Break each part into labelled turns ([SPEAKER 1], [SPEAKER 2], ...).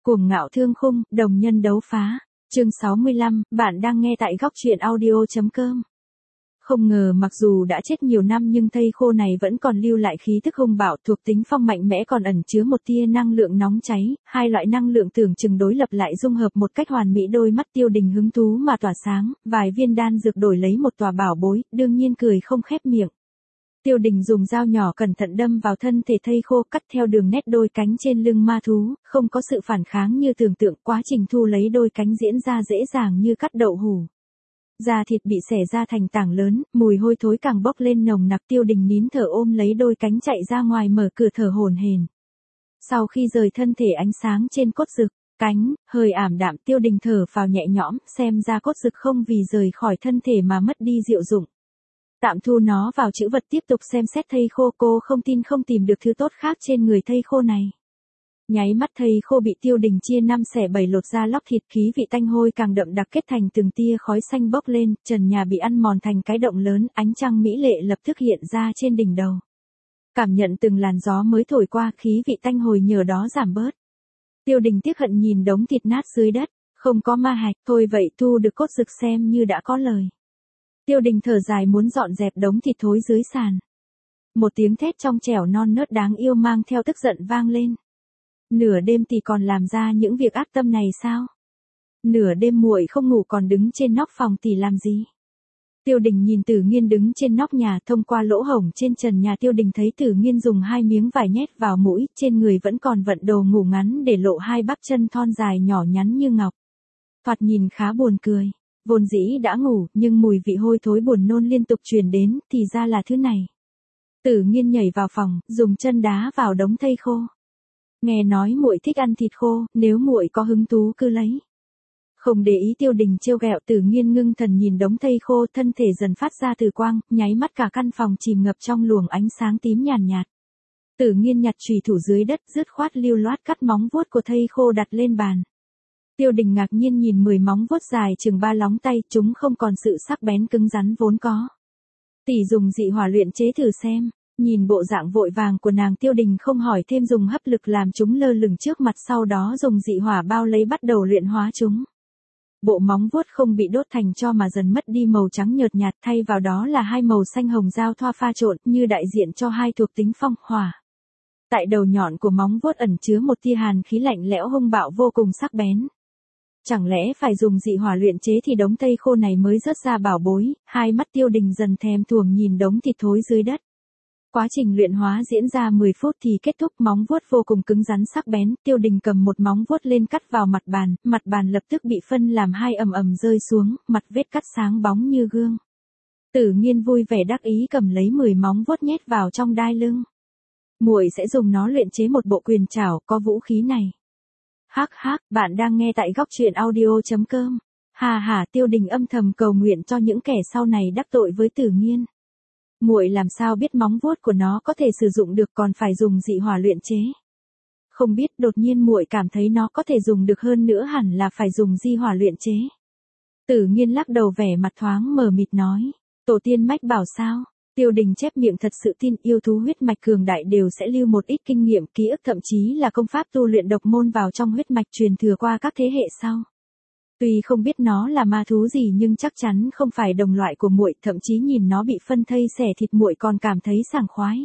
[SPEAKER 1] Cuồng ngạo thương khung, đồng nhân đấu phá. Chương 65, bạn đang nghe tại góc truyện audio.com. Không ngờ mặc dù đã chết nhiều năm nhưng thây khô này vẫn còn lưu lại khí tức hung bạo, thuộc tính phong mạnh mẽ, còn ẩn chứa một tia năng lượng nóng cháy, hai loại năng lượng tưởng chừng đối lập lại dung hợp một cách hoàn mỹ. Đôi mắt Tiêu Đình hứng thú mà tỏa sáng, vài viên đan dược đổi lấy một tòa bảo bối, đương nhiên cười không khép miệng. Tiêu Đình dùng dao nhỏ cẩn thận đâm vào thân thể thây khô, cắt theo đường nét đôi cánh trên lưng ma thú, không có sự phản kháng như tưởng tượng, quá trình thu lấy đôi cánh diễn ra dễ dàng như cắt đậu hủ. Da thịt bị xẻ ra thành tảng lớn, mùi hôi thối càng bốc lên nồng nặc. Tiêu Đình nín thở ôm lấy đôi cánh chạy ra ngoài, mở cửa thở hổn hển. Sau khi rời thân thể, ánh sáng trên cốt dực, cánh hơi ảm đạm, Tiêu Đình thở phào nhẹ nhõm, xem ra cốt dực không vì rời khỏi thân thể mà mất đi diệu dụng. Tạm thu nó vào trữ vật, tiếp tục xem xét thây khô. Cô không tin không tìm được thứ tốt khác trên người thây khô này. Nháy mắt thây khô bị Tiêu Đình chia 5 xẻ 7, lột ra lóc thịt, khí vị tanh hôi càng đậm đặc kết thành từng tia khói xanh bốc lên, trần nhà bị ăn mòn thành cái động lớn, ánh trăng mỹ lệ lập tức hiện ra trên đỉnh đầu. Cảm nhận từng làn gió mới thổi qua, khí vị tanh hôi nhờ đó giảm bớt. Tiêu Đình tiếc hận nhìn đống thịt nát dưới đất, không có ma hạch, thôi vậy thu được cốt dực xem như đã có lời. Tiêu Đình thở dài muốn dọn dẹp đống thịt thối dưới sàn. Một tiếng thét trong trẻo non nớt đáng yêu mang theo tức giận vang lên. Nửa đêm thì còn làm ra những việc ác tâm này sao? Nửa đêm muội không ngủ còn đứng trên nóc phòng thì làm gì? Tiêu Đình nhìn Tử Nghiên đứng trên nóc nhà, thông qua lỗ hổng trên trần nhà Tiêu Đình thấy Tử Nghiên dùng 2 miếng vải nhét vào mũi, trên người vẫn còn vận đồ ngủ ngắn để lộ 2 bắp chân thon dài nhỏ nhắn như ngọc. Thoạt nhìn khá buồn cười. Vốn dĩ đã ngủ, nhưng mùi vị hôi thối buồn nôn liên tục truyền đến, thì ra là thứ này. Tử Nghiên nhảy vào phòng, dùng chân đá vào đống thây khô. Nghe nói muội thích ăn thịt khô, nếu muội có hứng thú cứ lấy. Không để ý Tiêu Đình trêu ghẹo, Tử Nghiên ngưng thần nhìn đống thây khô, thân thể dần phát ra từ quang, nháy mắt cả căn phòng chìm ngập trong luồng ánh sáng tím nhàn nhạt. Tử Nghiên nhặt chùy thủ dưới đất, dứt khoát lưu loát cắt móng vuốt của thây khô đặt lên bàn. Tiêu Đình ngạc nhiên nhìn 10 móng vuốt dài chừng 3 lóng tay, chúng không còn sự sắc bén cứng rắn vốn có. Tỷ dùng dị hỏa luyện chế thử xem. Nhìn bộ dạng vội vàng của nàng, Tiêu Đình không hỏi thêm, dùng hấp lực làm chúng lơ lửng trước mặt, sau đó dùng dị hỏa bao lấy bắt đầu luyện hóa chúng. Bộ móng vuốt không bị đốt thành tro mà dần mất đi màu trắng nhợt nhạt, thay vào đó là 2 màu xanh hồng giao thoa pha trộn, như đại diện cho 2 thuộc tính phong, hỏa. Tại đầu nhọn của móng vuốt ẩn chứa một tia hàn khí lạnh lẽo hung bạo vô cùng sắc bén. Chẳng lẽ phải dùng dị hỏa luyện chế thì đống thây khô này mới rớt ra bảo bối? Hai mắt Tiêu Đình dần thèm thuồng nhìn đống thịt thối dưới đất. Quá trình luyện hóa diễn ra 10 phút thì kết thúc, móng vuốt vô cùng cứng rắn sắc bén. Tiêu Đình cầm một móng vuốt lên cắt vào mặt bàn lập tức bị phân làm 2, ầm ầm rơi xuống, mặt vết cắt sáng bóng như gương. Tử Nghiên vui vẻ đắc ý cầm lấy 10 móng vuốt nhét vào trong đai lưng. Muội sẽ dùng nó luyện chế một bộ quyền trảo, có vũ khí này. Hắc hắc, bạn đang nghe tại góc truyện audio.com. Hà hà, Tiêu Đình âm thầm cầu nguyện cho những kẻ sau này đắc tội với Tử Nghiên. Muội làm sao biết móng vuốt của nó có thể sử dụng được, còn phải dùng dị hỏa luyện chế? Không biết, đột nhiên muội cảm thấy nó có thể dùng được, hơn nữa hẳn là phải dùng dị hỏa luyện chế. Tử Nghiên lắc đầu, vẻ mặt thoáng mờ mịt nói, tổ tiên mách bảo sao? Tiêu Đình chép miệng, thật sự tin yêu thú huyết mạch cường đại đều sẽ lưu một ít kinh nghiệm, ký ức, thậm chí là công pháp tu luyện độc môn vào trong huyết mạch truyền thừa qua các thế hệ sau. Tuy không biết nó là ma thú gì nhưng chắc chắn không phải đồng loại của muội, thậm chí nhìn nó bị phân thây xẻ thịt muội còn cảm thấy sảng khoái.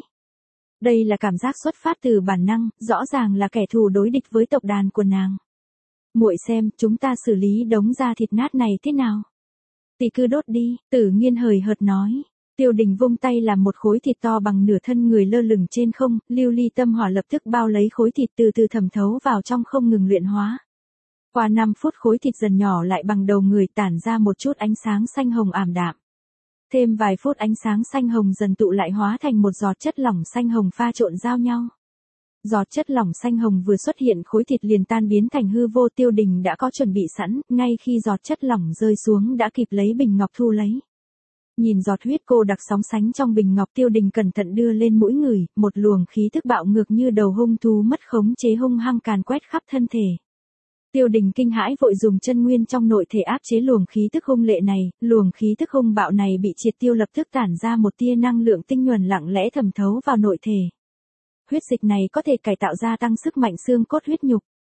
[SPEAKER 1] Đây là cảm giác xuất phát từ bản năng, rõ ràng là kẻ thù đối địch với tộc đàn của nàng. Muội xem, chúng ta xử lý đống da thịt nát này thế nào? Tỷ cứ đốt đi, Tử Nghiên hời hợt nói. Tiêu Đình vung tay làm một khối thịt to bằng nửa thân người lơ lửng trên không, lưu ly tâm hỏa lập tức bao lấy khối thịt, từ từ thẩm thấu vào trong, không ngừng luyện hóa. Qua 5 phút khối thịt dần nhỏ lại bằng đầu người, tản ra một chút ánh sáng xanh hồng ảm đạm. Thêm vài phút ánh sáng xanh hồng dần tụ lại hóa thành một giọt chất lỏng xanh hồng pha trộn giao nhau. Giọt chất lỏng xanh hồng vừa xuất hiện, khối thịt liền tan biến thành hư vô. Tiêu Đình đã có chuẩn bị sẵn, ngay khi giọt chất lỏng rơi xuống đã kịp lấy bình ngọc thu lấy. Nhìn giọt huyết cô đặc sóng sánh trong bình ngọc, Tiêu Đình cẩn thận đưa lên mũi người, một luồng khí tức bạo ngược như đầu hung thú mất khống chế hung hăng càn quét khắp thân thể. Tiêu Đình kinh hãi vội dùng chân nguyên trong nội thể áp chế luồng khí tức hung lệ này, luồng khí tức hung bạo này bị triệt tiêu, lập tức tản ra một tia năng lượng tinh nhuần lặng lẽ thẩm thấu vào nội thể. Huyết dịch này có thể cải tạo, gia tăng sức mạnh xương cốt huyết nhục.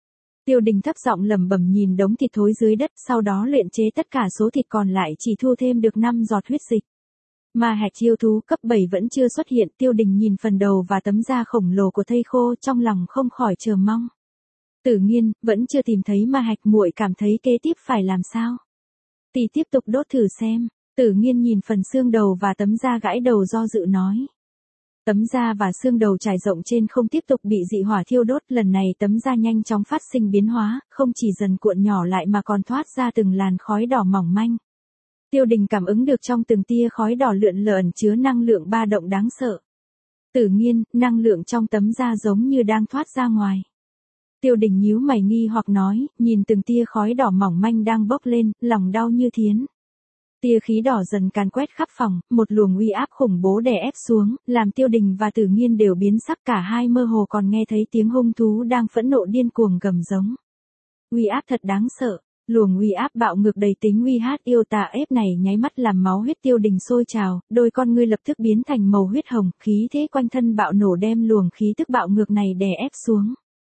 [SPEAKER 1] Tiêu Đình thấp giọng lẩm bẩm nhìn đống thịt thối dưới đất, sau đó luyện chế tất cả số thịt còn lại chỉ thu thêm được 5 giọt huyết dịch. Ma hạch yêu thú cấp 7 vẫn chưa xuất hiện, Tiêu Đình nhìn phần đầu và tấm da khổng lồ của thây khô trong lòng không khỏi chờ mong. Tử Nghiên, vẫn chưa tìm thấy ma hạch, muội cảm thấy kế tiếp phải làm sao? Tỷ tiếp tục đốt thử xem. Tử Nghiên nhìn phần xương đầu và tấm da gãi đầu do dự nói. Tấm da và xương đầu trải rộng trên không tiếp tục bị dị hỏa thiêu đốt, lần này tấm da nhanh chóng phát sinh biến hóa, không chỉ dần cuộn nhỏ lại mà còn thoát ra từng làn khói đỏ mỏng manh. Tiêu Đình cảm ứng được trong từng tia khói đỏ lượn lờ ẩn chứa năng lượng ba động đáng sợ. Tử Nghiên, năng lượng trong tấm da giống như đang thoát ra ngoài. Tiêu Đình nhíu mày nghi hoặc nói, nhìn từng tia khói đỏ mỏng manh đang bốc lên, lòng đau như thiến. Tia khí đỏ dần càn quét khắp phòng, một luồng uy áp khủng bố đè ép xuống, làm Tiêu Đình và Tử Nghiên đều biến sắc, cả hai mơ hồ còn nghe thấy tiếng hung thú đang phẫn nộ điên cuồng gầm giống. Uy áp thật đáng sợ, luồng uy áp bạo ngược đầy tính uy hát yêu tà ép này nháy mắt làm máu huyết Tiêu Đình sôi trào, đôi con ngươi lập tức biến thành màu huyết hồng, khí thế quanh thân bạo nổ đem luồng khí tức bạo ngược này đè ép xuống.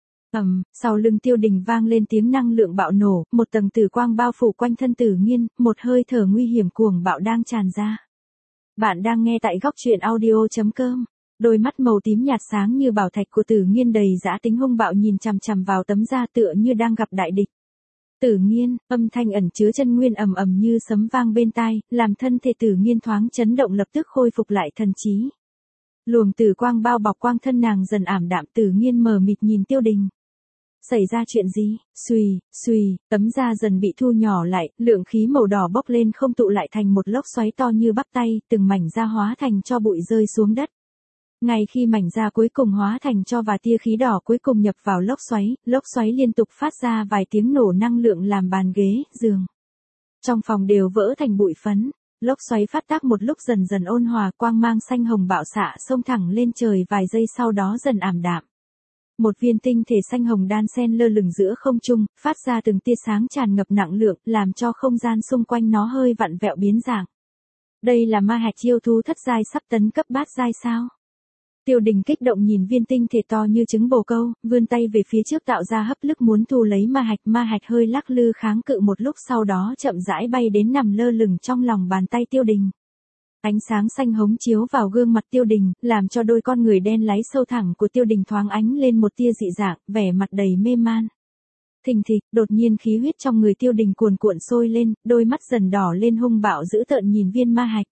[SPEAKER 1] Sau lưng Tiêu Đình vang lên tiếng năng lượng bạo nổ, một tầng tử quang bao phủ quanh thân Tử Nghiên, một hơi thở nguy hiểm cuồng bạo đang tràn ra. Bạn đang nghe tại góc truyện audio.com. Đôi mắt màu tím nhạt sáng như bảo thạch của Tử Nghiên đầy dã tính hung bạo nhìn chằm chằm vào tấm da tựa như đang gặp đại địch. Tử Nghiên, âm thanh ẩn chứa chân nguyên ầm ầm như sấm vang bên tai, làm thân thể Tử Nghiên thoáng chấn động lập tức khôi phục lại thần trí. Luồng tử quang bao bọc quang thân nàng dần ảm đạm, Tử Nghiên mờ mịt nhìn Tiêu Đình. Xảy ra chuyện gì? Xuy, tấm da dần bị thu nhỏ lại, lượng khí màu đỏ bốc lên không tụ lại thành một lốc xoáy to như bắp tay, từng mảnh da hóa thành tro bụi rơi xuống đất. Ngay khi mảnh da cuối cùng hóa thành tro và tia khí đỏ cuối cùng nhập vào lốc xoáy liên tục phát ra vài tiếng nổ năng lượng làm bàn ghế, giường trong phòng đều vỡ thành bụi phấn. Lốc xoáy phát tác một lúc dần dần ôn hòa, quang mang xanh hồng bạo xạ xông thẳng lên trời vài giây sau đó dần ảm đạm. Một viên tinh thể xanh hồng đan xen lơ lửng giữa không trung, phát ra từng tia sáng tràn ngập nặng lượng, làm cho không gian xung quanh nó hơi vặn vẹo biến dạng. Đây là ma hạch yêu thú thất giai sắp tấn cấp bát giai sao? Tiêu Đình kích động nhìn viên tinh thể to như trứng bồ câu, vươn tay về phía trước tạo ra hấp lực muốn thu lấy ma hạch hơi lắc lư kháng cự một lúc sau đó chậm rãi bay đến nằm lơ lửng trong lòng bàn tay Tiêu Đình. Ánh sáng xanh hống chiếu vào gương mặt Tiêu Đình, làm cho đôi con người đen láy sâu thẳm của Tiêu Đình thoáng ánh lên một tia dị dạng, vẻ mặt đầy mê man. Thình thịch, đột nhiên khí huyết trong người Tiêu Đình cuồn cuộn sôi lên, đôi mắt dần đỏ lên hung bạo dữ tợn nhìn viên ma hạch.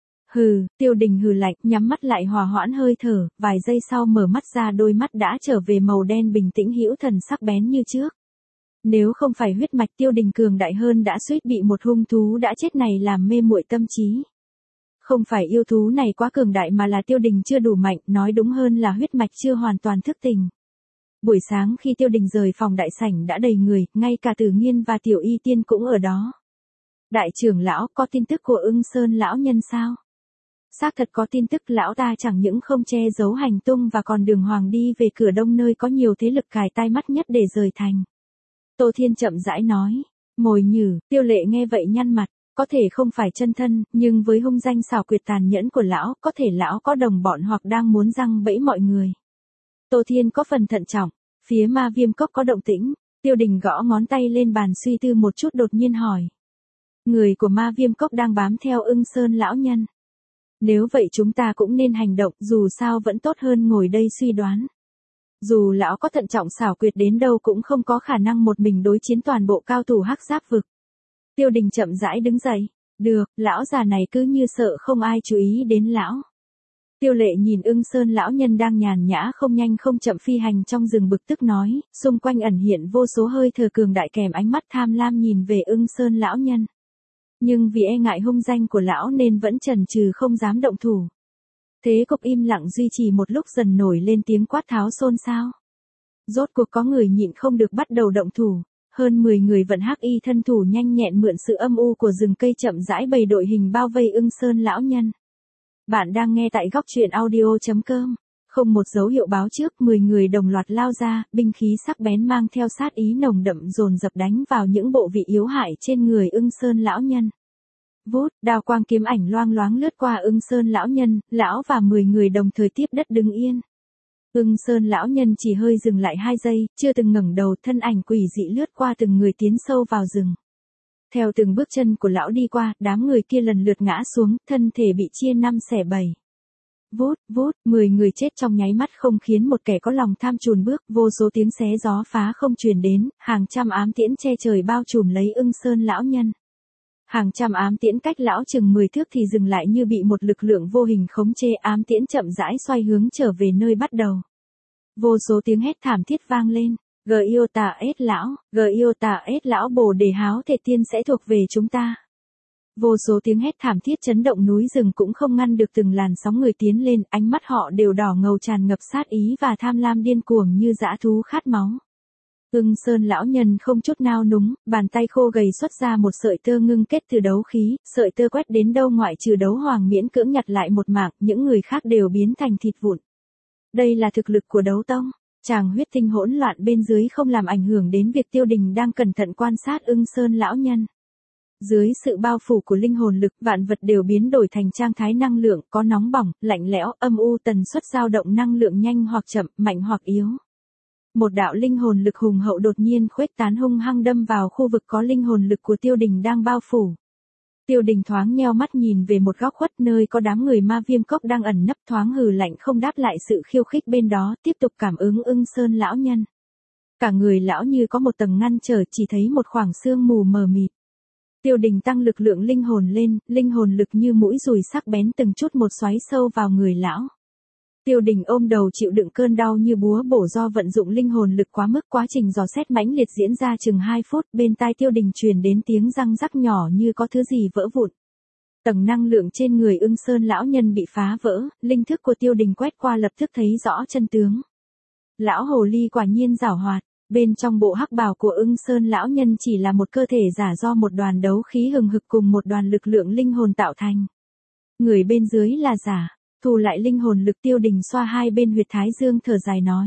[SPEAKER 1] Hừ, Tiêu Đình hừ lạnh, nhắm mắt lại hòa hoãn hơi thở, vài giây sau mở mắt ra đôi mắt đã trở về màu đen bình tĩnh hữu thần sắc bén như trước. Nếu không phải huyết mạch Tiêu Đình cường đại hơn đã suýt bị một hung thú đã chết này làm mê muội tâm trí. Không phải yêu thú này quá cường đại mà là Tiêu Đình chưa đủ mạnh, nói đúng hơn là huyết mạch chưa hoàn toàn thức tỉnh. Buổi sáng khi Tiêu Đình rời phòng đại sảnh đã đầy người, ngay cả Tử Nghiên và Tiểu Y Tiên cũng ở đó. Đại trưởng lão, có tin tức của Ưng Sơn lão nhân sao? Xác thật có tin tức, lão ta chẳng những không che giấu hành tung và còn đường hoàng đi về cửa đông nơi có nhiều thế lực cài tai mắt nhất để rời thành. Tô Thiên chậm rãi nói. Mồi nhử, Tiêu Lệ nghe vậy nhăn mặt. Có thể không phải chân thân, nhưng với hung danh xảo quyệt tàn nhẫn của lão, có thể lão có đồng bọn hoặc đang muốn giăng bẫy mọi người. Tô Thiên có phần thận trọng, phía Ma Viêm Cốc có động tĩnh, Tiêu Đình gõ ngón tay lên bàn suy tư một chút đột nhiên hỏi. Người của Ma Viêm Cốc đang bám theo Ưng Sơn lão nhân. Nếu vậy chúng ta cũng nên hành động, dù sao vẫn tốt hơn ngồi đây suy đoán. Dù lão có thận trọng xảo quyệt đến đâu cũng không có khả năng một mình đối chiến toàn bộ cao thủ hắc giáp vực. Tiêu Đình chậm rãi đứng dậy. Được, lão già này cứ như sợ không ai chú ý đến lão. Tiêu Lệ nhìn Ưng Sơn lão nhân đang nhàn nhã không nhanh không chậm phi hành trong rừng bực tức nói, xung quanh ẩn hiện vô số hơi thở cường đại kèm ánh mắt tham lam nhìn về Ưng Sơn lão nhân. Nhưng vì e ngại hung danh của lão nên vẫn chần chừ không dám động thủ. Thế cục im lặng duy trì một lúc dần nổi lên tiếng quát tháo xôn xao. Rốt cuộc có người nhịn không được bắt đầu động thủ. Hơn 10 người vận hắc y thân thủ nhanh nhẹn mượn sự âm u của rừng cây chậm rãi bày đội hình bao vây Ưng Sơn lão nhân. Bạn đang nghe tại góc truyện audio.com. Không một dấu hiệu báo trước, 10 người đồng loạt lao ra, binh khí sắc bén mang theo sát ý nồng đậm dồn dập đánh vào những bộ vị yếu hại trên người Ưng Sơn lão nhân. Vút, đao quang kiếm ảnh loang loáng lướt qua Ưng Sơn lão nhân, lão và 10 người đồng thời tiếp đất đứng yên. Ưng Sơn lão nhân chỉ hơi dừng lại 2 giây, chưa từng ngẩng đầu, thân ảnh quỷ dị lướt qua từng người tiến sâu vào rừng. Theo từng bước chân của lão đi qua, đám người kia lần lượt ngã xuống, thân thể bị chia 5 xẻ 7. Vút, vút, 10 người chết trong nháy mắt không khiến một kẻ có lòng tham chùn bước, vô số tiếng xé gió phá không truyền đến, hàng trăm ám tiễn che trời bao trùm lấy Ưng Sơn lão nhân. Hàng trăm ám tiễn cách lão chừng 10 thước thì dừng lại như bị một lực lượng vô hình khống chế, ám tiễn chậm rãi xoay hướng trở về nơi bắt đầu. Vô số tiếng hét thảm thiết vang lên. Giota ết lão Bồ Đề háo thể tiên sẽ thuộc về chúng ta. Vô số tiếng hét thảm thiết chấn động núi rừng cũng không ngăn được từng làn sóng người tiến lên, ánh mắt họ đều đỏ ngầu tràn ngập sát ý và tham lam điên cuồng như dã thú khát máu. Ưng Sơn lão nhân không chút nao núng, bàn tay khô gầy xuất ra một sợi tơ ngưng kết từ đấu khí, sợi tơ quét đến đâu ngoại trừ đấu hoàng miễn cưỡng nhặt lại một mảng, những người khác đều biến thành thịt vụn. Đây là thực lực của đấu tông. Tràng huyết tinh hỗn loạn bên dưới không làm ảnh hưởng đến việc Tiêu Đình đang cẩn thận quan sát Ưng Sơn lão nhân. Dưới sự bao phủ của linh hồn lực, vạn vật đều biến đổi thành trạng thái năng lượng, có nóng bỏng, lạnh lẽo, âm u, tần suất dao động năng lượng nhanh hoặc chậm, mạnh hoặc yếu. Một đạo linh hồn lực hùng hậu đột nhiên khuếch tán hung hăng đâm vào khu vực có linh hồn lực của Tiêu Đình đang bao phủ. Tiêu Đình thoáng nheo mắt nhìn về một góc khuất nơi có đám người ma viêm cốc đang ẩn nấp, thoáng hừ lạnh không đáp lại sự khiêu khích bên đó, tiếp tục cảm ứng Ưng Sơn lão nhân. Cả người lão như có một tầng ngăn trở, chỉ thấy một khoảng sương mù mờ mịt. Tiêu Đình tăng lực lượng linh hồn lên, linh hồn lực như mũi dùi sắc bén từng chút một xoáy sâu vào người lão. Tiêu Đình ôm đầu chịu đựng cơn đau như búa bổ do vận dụng linh hồn lực quá mức, quá trình dò xét mãnh liệt diễn ra chừng 2 phút, bên tai Tiêu Đình truyền đến tiếng răng rắc nhỏ như có thứ gì vỡ vụn. Tầng năng lượng trên người Ưng Sơn lão nhân bị phá vỡ, linh thức của Tiêu Đình quét qua lập tức thấy rõ chân tướng. Lão hồ ly quả nhiên giảo hoạt, bên trong bộ hắc bào của Ưng Sơn lão nhân chỉ là một cơ thể giả do một đoàn đấu khí hừng hực cùng một đoàn lực lượng linh hồn tạo thành. Người bên dưới là giả. Thu lại linh hồn lực, Tiêu Đình xoa hai bên huyệt thái dương thở dài nói.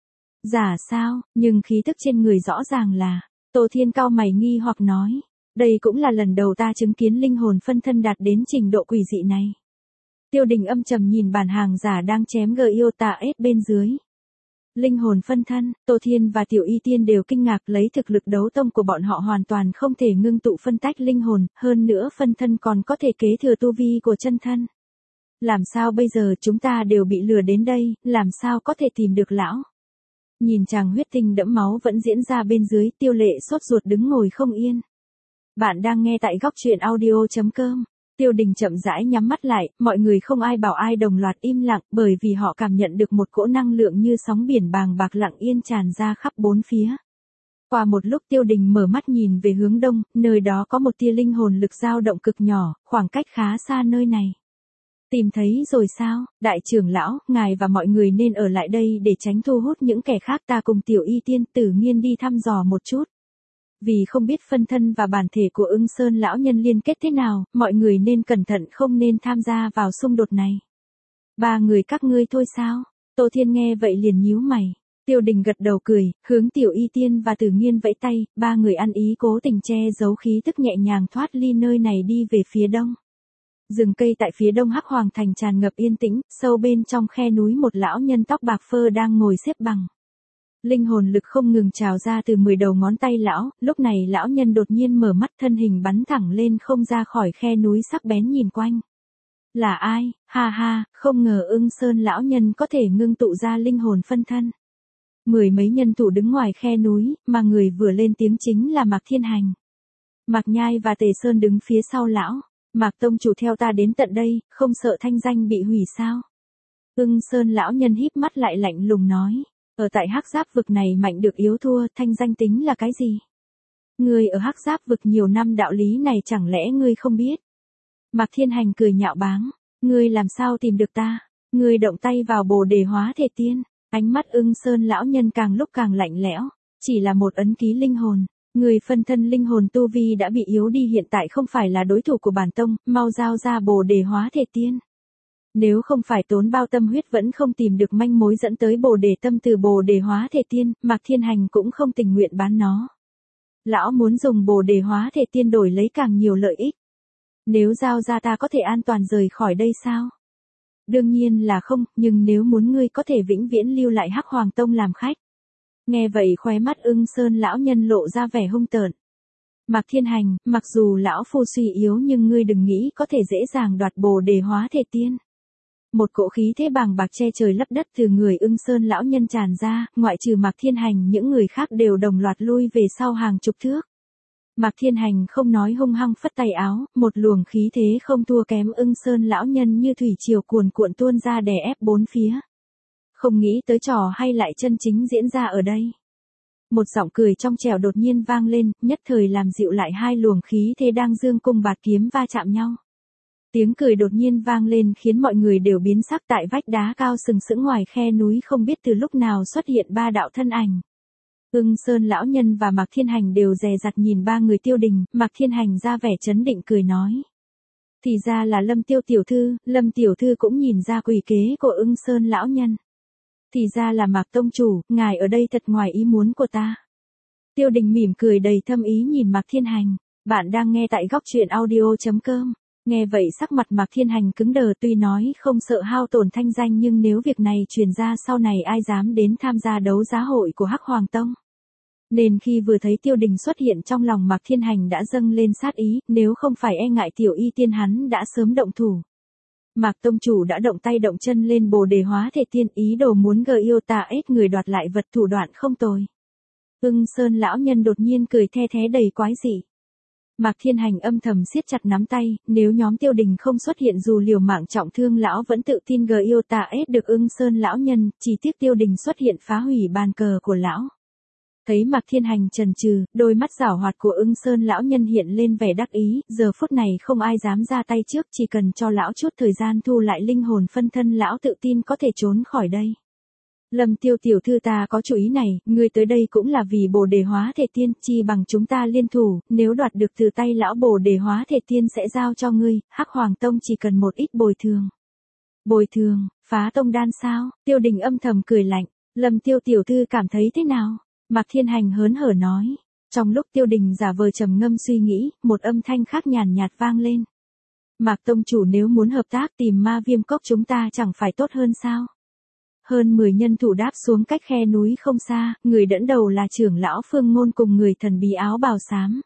[SPEAKER 1] Giả sao, nhưng khí tức trên người rõ ràng là. Tô Thiên cau mày nghi hoặc nói. Đây cũng là lần đầu ta chứng kiến linh hồn phân thân đạt đến trình độ quỷ dị này. Tiêu Đình âm trầm nhìn bản hàng giả đang chém Giota ết bên dưới. Linh hồn phân thân, Tô Thiên và Tiểu Y Tiên đều kinh ngạc, lấy thực lực đấu tông của bọn họ hoàn toàn không thể ngưng tụ phân tách linh hồn, hơn nữa phân thân còn có thể kế thừa tu vi của chân thân. Làm sao bây giờ, chúng ta đều bị lừa đến đây, làm sao có thể tìm được lão? Nhìn chàng huyết tinh đẫm máu vẫn diễn ra bên dưới, Tiêu Lệ sốt ruột đứng ngồi không yên. Bạn đang nghe tại góc truyện audio.com. Tiêu Đình chậm rãi nhắm mắt lại, mọi người không ai bảo ai đồng loạt im lặng, bởi vì họ cảm nhận được một cỗ năng lượng như sóng biển bàng bạc lặng yên tràn ra khắp bốn phía. Qua một lúc Tiêu Đình mở mắt nhìn về hướng đông, nơi đó có một tia linh hồn lực dao động cực nhỏ, khoảng cách khá xa nơi này. Tìm thấy rồi sao, đại trưởng lão, ngài và mọi người nên ở lại đây để tránh thu hút những kẻ khác, ta cùng Tiểu Y Tiên Tử Nghiên đi thăm dò một chút. Vì không biết phân thân và bản thể của Ưng Sơn lão nhân liên kết thế nào, mọi người nên cẩn thận, không nên tham gia vào xung đột này. 3 người các ngươi thôi sao? Tô Thiên nghe vậy liền nhíu mày. Tiêu Đình gật đầu cười, hướng Tiểu Y Tiên và Tử Nghiên vẫy tay, 3 người ăn ý cố tình che giấu khí tức nhẹ nhàng thoát ly nơi này đi về phía đông. Rừng cây tại phía đông Hắc Hoàng Thành tràn ngập yên tĩnh, sâu bên trong khe núi một lão nhân tóc bạc phơ đang ngồi xếp bằng. Linh hồn lực không ngừng trào ra từ 10 đầu ngón tay lão, lúc này lão nhân đột nhiên mở mắt, thân hình bắn thẳng lên không ra khỏi khe núi sắc bén nhìn quanh. Là ai, ha ha, không ngờ Ưng Sơn lão nhân có thể ngưng tụ ra linh hồn phân thân. 10 mấy nhân thủ đứng ngoài khe núi, mà người vừa lên tiếng chính là Mạc Thiên Hành. Mạc Nhai và Tề Sơn đứng phía sau lão. Mạc tông chủ theo ta đến tận đây, không sợ thanh danh bị hủy sao? Ưng Sơn lão nhân híp mắt lại lạnh lùng nói. Ở tại Hắc Giáp vực này mạnh được yếu thua, thanh danh tính là cái gì? Ngươi ở Hắc Giáp vực nhiều năm, đạo lý này chẳng lẽ ngươi không biết? Mạc Thiên Hành cười nhạo báng. Ngươi làm sao tìm được ta? Ngươi động tay vào Bồ Đề hóa thể tiên. Ánh mắt Ưng Sơn lão nhân càng lúc càng lạnh lẽo. Chỉ là một ấn ký linh hồn. Người phân thân linh hồn tu vi đã bị yếu đi, hiện tại không phải là đối thủ của bản tông, mau giao ra Bồ Đề hóa thể tiên. Nếu không phải tốn bao tâm huyết vẫn không tìm được manh mối dẫn tới Bồ Đề tâm từ Bồ Đề hóa thể tiên, Mạc Thiên Hành cũng không tình nguyện bán nó. Lão muốn dùng Bồ Đề hóa thể tiên đổi lấy càng nhiều lợi ích. Nếu giao ra ta có thể an toàn rời khỏi đây sao? Đương nhiên là không, nhưng nếu muốn ngươi có thể vĩnh viễn lưu lại Hắc Hoàng Tông làm khách. Nghe vậy khóe mắt Ưng Sơn lão nhân lộ ra vẻ hung tợn. Mạc Thiên Hành, mặc dù lão phu suy yếu nhưng ngươi đừng nghĩ có thể dễ dàng đoạt Bồ Đề hóa thể tiên. Một cỗ khí thế bàng bạc che trời lấp đất từ người Ưng Sơn lão nhân tràn ra, ngoại trừ Mạc Thiên Hành những người khác đều đồng loạt lui về sau hàng chục thước. Mạc Thiên Hành không nói hung hăng phất tay áo, một luồng khí thế không thua kém Ưng Sơn lão nhân như thủy triều cuồn cuộn tuôn ra đè ép bốn phía. Không nghĩ tới trò hay lại chân chính diễn ra ở đây. Một giọng cười trong trẻo đột nhiên vang lên, nhất thời làm dịu lại hai luồng khí thế đang dương cung bạt kiếm va chạm nhau. Tiếng cười đột nhiên vang lên khiến mọi người đều biến sắc. Tại vách đá cao sừng sững ngoài khe núi không biết từ lúc nào xuất hiện ba đạo thân ảnh. Ưng Sơn lão nhân và Mạc Thiên Hành đều dè dặt nhìn ba người Tiêu Đình. Mạc Thiên Hành ra vẻ trấn định cười nói. Thì ra là Lâm Tiêu tiểu thư. Lâm tiểu thư cũng nhìn ra quỷ kế của Ưng Sơn lão nhân. Thì ra là Mạc tông chủ, ngài ở đây thật ngoài ý muốn của ta. Tiêu Đình mỉm cười đầy thâm ý nhìn Mạc Thiên Hành. Bạn đang nghe tại góc truyện audio.com. Nghe vậy sắc mặt Mạc Thiên Hành cứng đờ, tuy nói không sợ hao tổn thanh danh nhưng nếu việc này truyền ra sau này ai dám đến tham gia đấu giá hội của Hắc Hoàng Tông. Nên khi vừa thấy Tiêu Đình xuất hiện trong lòng Mạc Thiên Hành đã dâng lên sát ý, nếu không phải e ngại tiểu y tiên hắn đã sớm động thủ. Mạc tông chủ đã động tay động chân lên Bồ Đề hóa thể tiên, ý đồ muốn gờ yêu tà ết người đoạt lại vật, thủ đoạn không tồi. Ưng Sơn lão nhân đột nhiên cười the thé đầy quái dị. Mạc Thiên Hành âm thầm siết chặt nắm tay, nếu nhóm Tiêu Đình không xuất hiện dù liều mạng trọng thương lão vẫn tự tin gờ yêu tà ết được Ưng Sơn lão nhân, chỉ tiếc Tiêu Đình xuất hiện phá hủy bàn cờ của lão. Thấy Mạc Thiên Hành chần chừ, đôi mắt giảo hoạt của Ưng Sơn lão nhân hiện lên vẻ đắc ý, giờ phút này không ai dám ra tay trước, chỉ cần cho lão chút thời gian thu lại linh hồn phân thân lão tự tin có thể trốn khỏi đây. Lâm Tiêu tiểu thư, ta có chủ ý này, ngươi tới đây cũng là vì Bồ Đề hóa thể tiên, chi bằng chúng ta liên thủ, nếu đoạt được từ tay lão Bồ Đề hóa thể tiên sẽ giao cho ngươi, Hắc Hoàng Tông chỉ cần một ít bồi thường. Bồi thường, phá tông đan sao? Tiêu Đình âm thầm cười lạnh. Lâm Tiêu tiểu thư cảm thấy thế nào? Mạc Thiên Hành hớn hở nói. Trong lúc Tiêu Đình giả vờ trầm ngâm suy nghĩ, một âm thanh khác nhàn nhạt vang lên. Mạc tông chủ, nếu muốn hợp tác tìm Ma Viêm Cốc chúng ta chẳng phải tốt hơn sao? Hơn 10 nhân thủ đáp xuống cách khe núi không xa, người dẫn đầu là trưởng lão Phương Ngôn cùng người thần bí áo bào xám.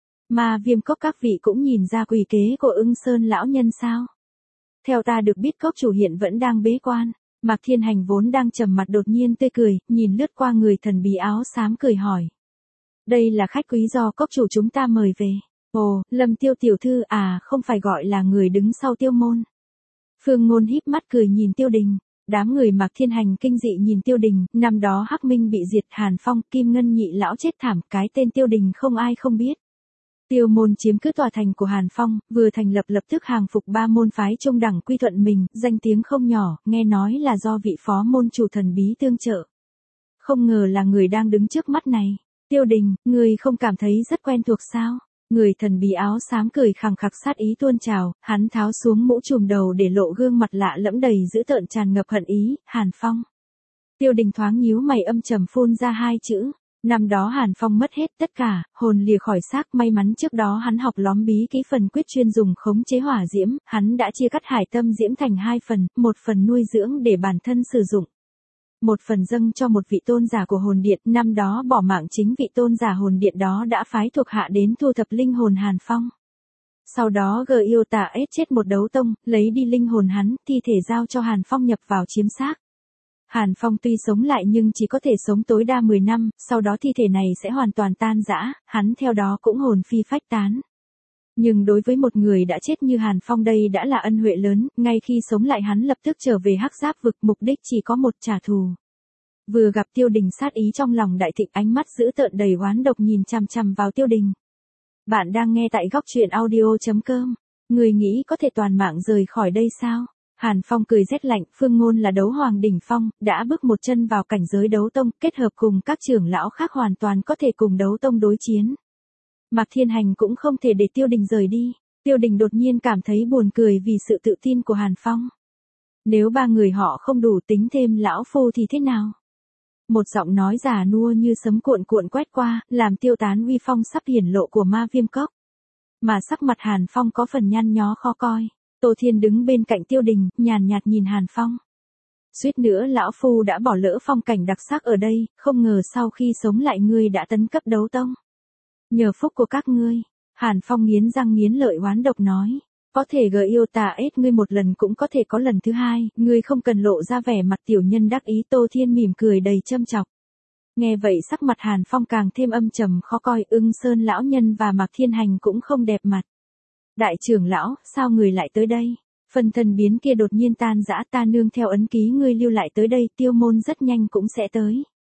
[SPEAKER 1] Ma Viêm Cốc các vị cũng nhìn ra quỷ kế của Ưng Sơn lão nhân sao? Theo ta được biết cốc chủ hiện vẫn đang bế quan. Mạc Thiên Hành vốn đang trầm mặt đột nhiên tươi cười, nhìn lướt qua người thần bí áo xám cười hỏi. Đây là khách quý do cốc chủ chúng ta mời về. Ồ, Lâm Tiêu tiểu thư à, không phải gọi là người đứng sau Tiêu môn. Phương Ngôn híp mắt cười nhìn Tiêu Đình. Đám người Mạc Thiên Hành kinh dị nhìn Tiêu Đình, năm đó Hắc Minh bị diệt, Hàn Phong, Kim Ngân nhị lão chết thảm, cái tên Tiêu Đình không ai không biết. Tiêu môn chiếm cứ tòa thành của Hàn Phong, vừa thành lập tức hàng phục 3 môn phái trung đẳng quy thuận mình, danh tiếng không nhỏ, nghe nói là do vị phó môn chủ thần bí tương trợ. Không ngờ là người đang đứng trước mắt này. Tiêu Đình, người không cảm thấy rất quen thuộc sao? Người thần bí áo xám cười khằng khặc sát ý tuôn trào, hắn tháo xuống mũ trùm đầu để lộ gương mặt lạ lẫm đầy dữ tợn tràn ngập hận ý, Hàn Phong. Tiêu Đình thoáng nhíu mày âm trầm phun ra hai chữ. Năm đó Hàn Phong mất hết tất cả, hồn lìa khỏi xác, may mắn trước đó hắn học lóm bí kỹ phần quyết chuyên dùng khống chế hỏa diễm, hắn đã chia cắt hải tâm diễm thành 2 phần, một phần nuôi dưỡng để bản thân sử dụng. Một phần dâng cho một vị tôn giả của hồn điện, năm đó bỏ mạng chính vị tôn giả hồn điện đó đã phái thuộc hạ đến thu thập linh hồn Hàn Phong. Sau đó gờ yêu tà ết chết một đấu tông, lấy đi linh hồn hắn, thi thể giao cho Hàn Phong nhập vào chiếm xác. Hàn Phong tuy sống lại nhưng chỉ có thể sống tối đa 10 năm, sau đó thi thể này sẽ hoàn toàn tan rã, hắn theo đó cũng hồn phi phách tán. Nhưng đối với một người đã chết như Hàn Phong đây đã là ân huệ lớn, ngay khi sống lại hắn lập tức trở về Hắc Giáp vực, mục đích chỉ có một, trả thù. Vừa gặp Tiêu Đình sát ý trong lòng đại thịnh, ánh mắt dữ tợn đầy oán độc nhìn chằm chằm vào Tiêu Đình. Bạn đang nghe tại góc truyện audio.com. Người nghĩ có thể toàn mạng rời khỏi đây sao? Hàn Phong cười rét lạnh, Phương Ngôn là đấu hoàng đỉnh phong, đã bước một chân vào cảnh giới đấu tông, kết hợp cùng các trưởng lão khác hoàn toàn có thể cùng đấu tông đối chiến. Mạc Thiên Hành cũng không thể để Tiêu Đình rời đi. Tiêu Đình đột nhiên cảm thấy buồn cười vì sự tự tin của Hàn Phong. Nếu ba người họ không đủ, tính thêm lão phu thì thế nào? Một giọng nói già nua như sấm cuộn cuộn quét qua, làm tiêu tán uy phong sắp hiển lộ của Ma Viêm Cốc. Mà sắc mặt Hàn Phong có phần nhăn nhó khó coi. Tô Thiên đứng bên cạnh Tiêu Đình, nhàn nhạt nhìn Hàn Phong. Suýt nữa lão phu đã bỏ lỡ phong cảnh đặc sắc ở đây, không ngờ sau khi sống lại ngươi đã tấn cấp đấu tông. Nhờ phúc của các ngươi, Hàn Phong nghiến răng nghiến lợi oán độc nói. Có thể gợi yêu tà ết ngươi một lần cũng có thể có lần thứ hai, ngươi không cần lộ ra vẻ mặt tiểu nhân đắc ý. Tô Thiên mỉm cười đầy châm chọc. Nghe vậy sắc mặt Hàn Phong càng thêm âm trầm khó coi. Ưng Sơn lão nhân và Mạc Thiên Hành cũng không đẹp mặt. Đại trưởng lão, sao người lại tới đây? Phần thần biến kia đột nhiên tan rã, ta nương theo ấn ký ngươi lưu lại tới đây, Tiêu môn rất nhanh cũng sẽ tới.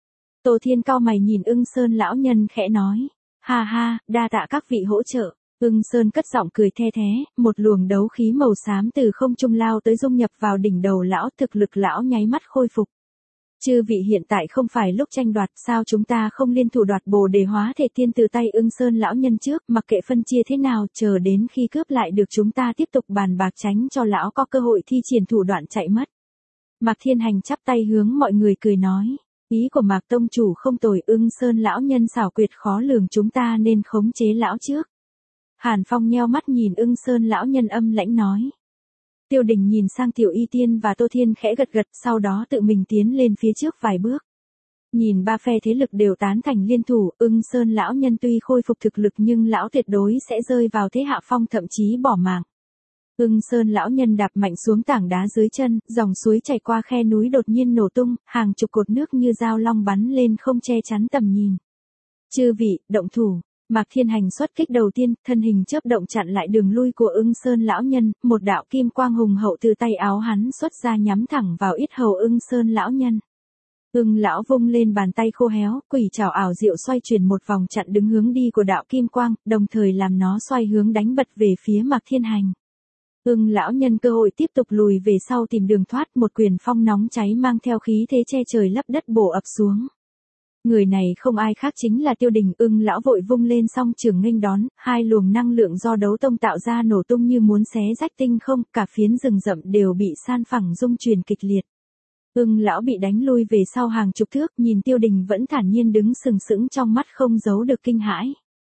[SPEAKER 1] Tô Thiên cau mày nhìn Ưng Sơn lão nhân khẽ nói. Ha ha, đa tạ các vị hỗ trợ. Ưng Sơn cất giọng cười the thế, một luồng đấu khí màu xám từ không trung lao tới dung nhập vào đỉnh đầu lão, thực lực lão nháy mắt khôi phục. Chư vị hiện tại không phải lúc tranh đoạt, sao chúng ta không liên thủ đoạt Bồ Đề hóa thể tiên từ tay Ưng Sơn lão nhân trước, mặc kệ phân chia thế nào, chờ đến khi cướp lại được chúng ta tiếp tục bàn bạc, tránh cho lão có cơ hội thi triển thủ đoạn chạy mất. Mạc Thiên Hành chắp tay hướng mọi người cười nói, ý của Mạc tông chủ không tồi. Ưng Sơn lão nhân xảo quyệt khó lường, chúng ta nên khống chế lão trước. Hàn Phong nheo mắt nhìn Ưng Sơn lão nhân âm lãnh nói. Tiêu Đình nhìn sang Tiểu Y Tiên và Tô Thiên khẽ gật gật, sau đó tự mình tiến lên phía trước vài bước. Nhìn ba phe thế lực đều tán thành liên thủ, Ưng Sơn lão nhân tuy khôi phục thực lực nhưng lão tuyệt đối sẽ rơi vào thế hạ phong, thậm chí bỏ mạng. Ưng Sơn lão nhân đạp mạnh xuống tảng đá dưới chân, dòng suối chảy qua khe núi đột nhiên nổ tung, hàng chục cột nước như dao long bắn lên không che chắn tầm nhìn. Chư vị, động thủ. Mạc Thiên Hành xuất kích đầu tiên, thân hình chớp động chặn lại đường lui của Ưng Sơn lão nhân, một đạo kim quang hùng hậu từ tay áo hắn xuất ra nhắm thẳng vào yết hầu Ưng Sơn lão nhân. Ưng lão vung lên bàn tay khô héo, quỷ trảo ảo diệu xoay chuyển một vòng chặn đứng hướng đi của đạo kim quang, đồng thời làm nó xoay hướng đánh bật về phía Mạc Thiên Hành. Ưng lão nhân cơ hội tiếp tục lùi về sau tìm đường thoát, một quyền phong nóng cháy mang theo khí thế che trời lấp đất bổ ập xuống. Người này không ai khác chính là Tiêu Đình. Ưng lão vội vung lên song trường nghênh đón, hai luồng năng lượng do đấu tông tạo ra nổ tung như muốn xé rách tinh không, cả phiến rừng rậm đều bị san phẳng rung chuyển kịch liệt. Ưng lão bị đánh lui về sau hàng chục thước, nhìn Tiêu Đình vẫn thản nhiên đứng sừng sững, trong mắt không giấu được kinh hãi.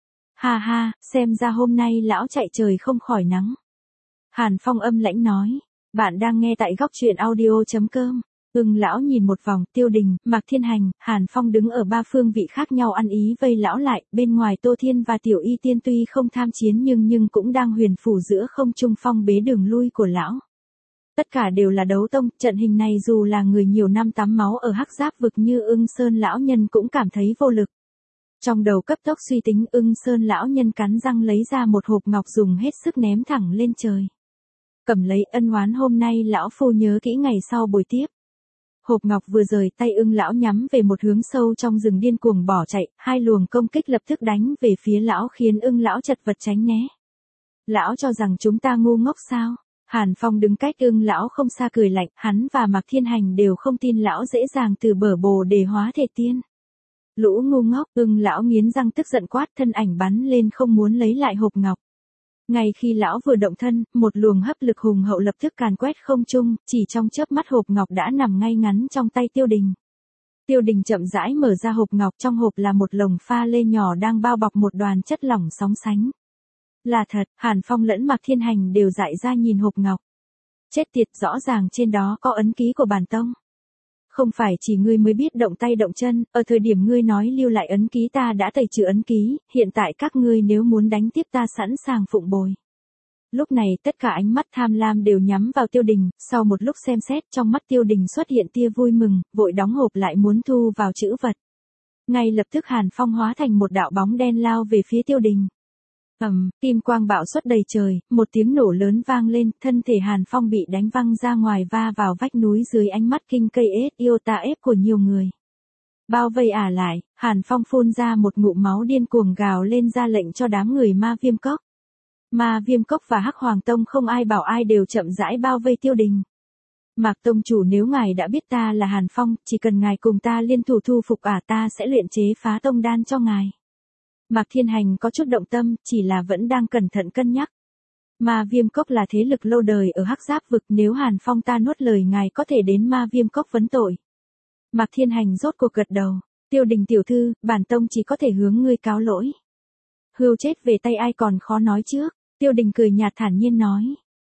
[SPEAKER 1] Ha ha, xem ra hôm nay lão chạy trời không khỏi nắng. Hàn Phong âm lãnh nói, bạn đang nghe tại góc truyện audio.com. Ưng lão nhìn một vòng, Tiêu Đình, Mạc Thiên Hành, Hàn Phong đứng ở ba phương vị khác nhau ăn ý vây lão lại, bên ngoài Tô Thiên và Tiểu Y Tiên tuy không tham chiến nhưng cũng đang huyền phủ giữa không trung phong bế đường lui của lão. Tất cả đều là đấu tông, trận hình này dù là người nhiều năm tắm máu ở hắc giáp vực như Ưng Sơn lão nhân cũng cảm thấy vô lực. Trong đầu cấp tốc suy tính, Ưng Sơn lão nhân cắn răng lấy ra một hộp ngọc dùng hết sức ném thẳng lên trời. Cầm lấy, ân oán hôm nay lão phu nhớ kỹ ngày sau bồi tiếp. Hộp ngọc vừa rời tay, Ưng lão nhắm về một hướng sâu trong rừng điên cuồng bỏ chạy, hai luồng công kích lập tức đánh về phía lão khiến Ưng lão chật vật tránh né. Lão cho rằng chúng ta ngu ngốc sao? Hàn Phong đứng cách Ưng lão không xa cười lạnh, hắn và Mạc Thiên Hành đều không tin lão dễ dàng từ bờ Bồ Đề hóa thể tiên. Lũ ngu ngốc. Ưng lão nghiến răng tức giận quát, thân ảnh bắn lên không muốn lấy lại hộp ngọc. Ngay khi lão vừa động thân, một luồng hấp lực hùng hậu lập tức càn quét không trung, chỉ trong chớp mắt hộp ngọc đã nằm ngay ngắn trong tay Tiêu Đình. Tiêu Đình chậm rãi mở ra hộp ngọc, trong hộp là một lồng pha lê nhỏ đang bao bọc một đoàn chất lỏng sóng sánh. Là thật, Hàn Phong lẫn Mạc Thiên Hành đều dại ra nhìn hộp ngọc. Chết tiệt, rõ ràng trên đó có ấn ký của bản tông. Không phải chỉ ngươi mới biết động tay động chân, ở thời điểm ngươi nói lưu lại ấn ký ta đã tẩy trừ ấn ký, hiện tại các ngươi nếu muốn đánh tiếp ta sẵn sàng phụng bồi. Lúc này tất cả ánh mắt tham lam đều nhắm vào Tiêu Đình, sau một lúc xem xét trong mắt Tiêu Đình xuất hiện tia vui mừng, vội đóng hộp lại muốn thu vào trữ vật. Ngay lập tức Hàn Phong hóa thành một đạo bóng đen lao về phía Tiêu Đình. Kim quang bạo xuất đầy trời, một tiếng nổ lớn vang lên, thân thể Hàn Phong bị đánh văng ra ngoài va vào vách núi dưới ánh mắt kinh cây ết yêu ta ép của nhiều người. Bao vây lại, Hàn Phong phun ra một ngụm máu điên cuồng gào lên ra lệnh cho đám người Ma Viêm Cốc. Ma Viêm Cốc và Hắc Hoàng Tông không ai bảo ai đều chậm rãi bao vây Tiêu Đình. Mạc tông chủ, nếu ngài đã biết ta là Hàn Phong, chỉ cần ngài cùng ta liên thủ thu phục ta sẽ luyện chế phá tông đan cho ngài. Mạc Thiên Hành có chút động tâm, chỉ là vẫn đang cẩn thận cân nhắc. Ma Viêm Cốc là thế lực lâu đời ở hắc giáp vực, nếu Hàn Phong ta nuốt lời ngài có thể đến Ma Viêm Cốc vấn tội. Mạc Thiên Hành rốt cuộc gật đầu. Tiêu Đình tiểu thư, bản tông chỉ có thể hướng ngươi cáo lỗi. Hươu chết về tay ai còn khó nói trước. Tiêu Đình cười nhạt thản nhiên nói.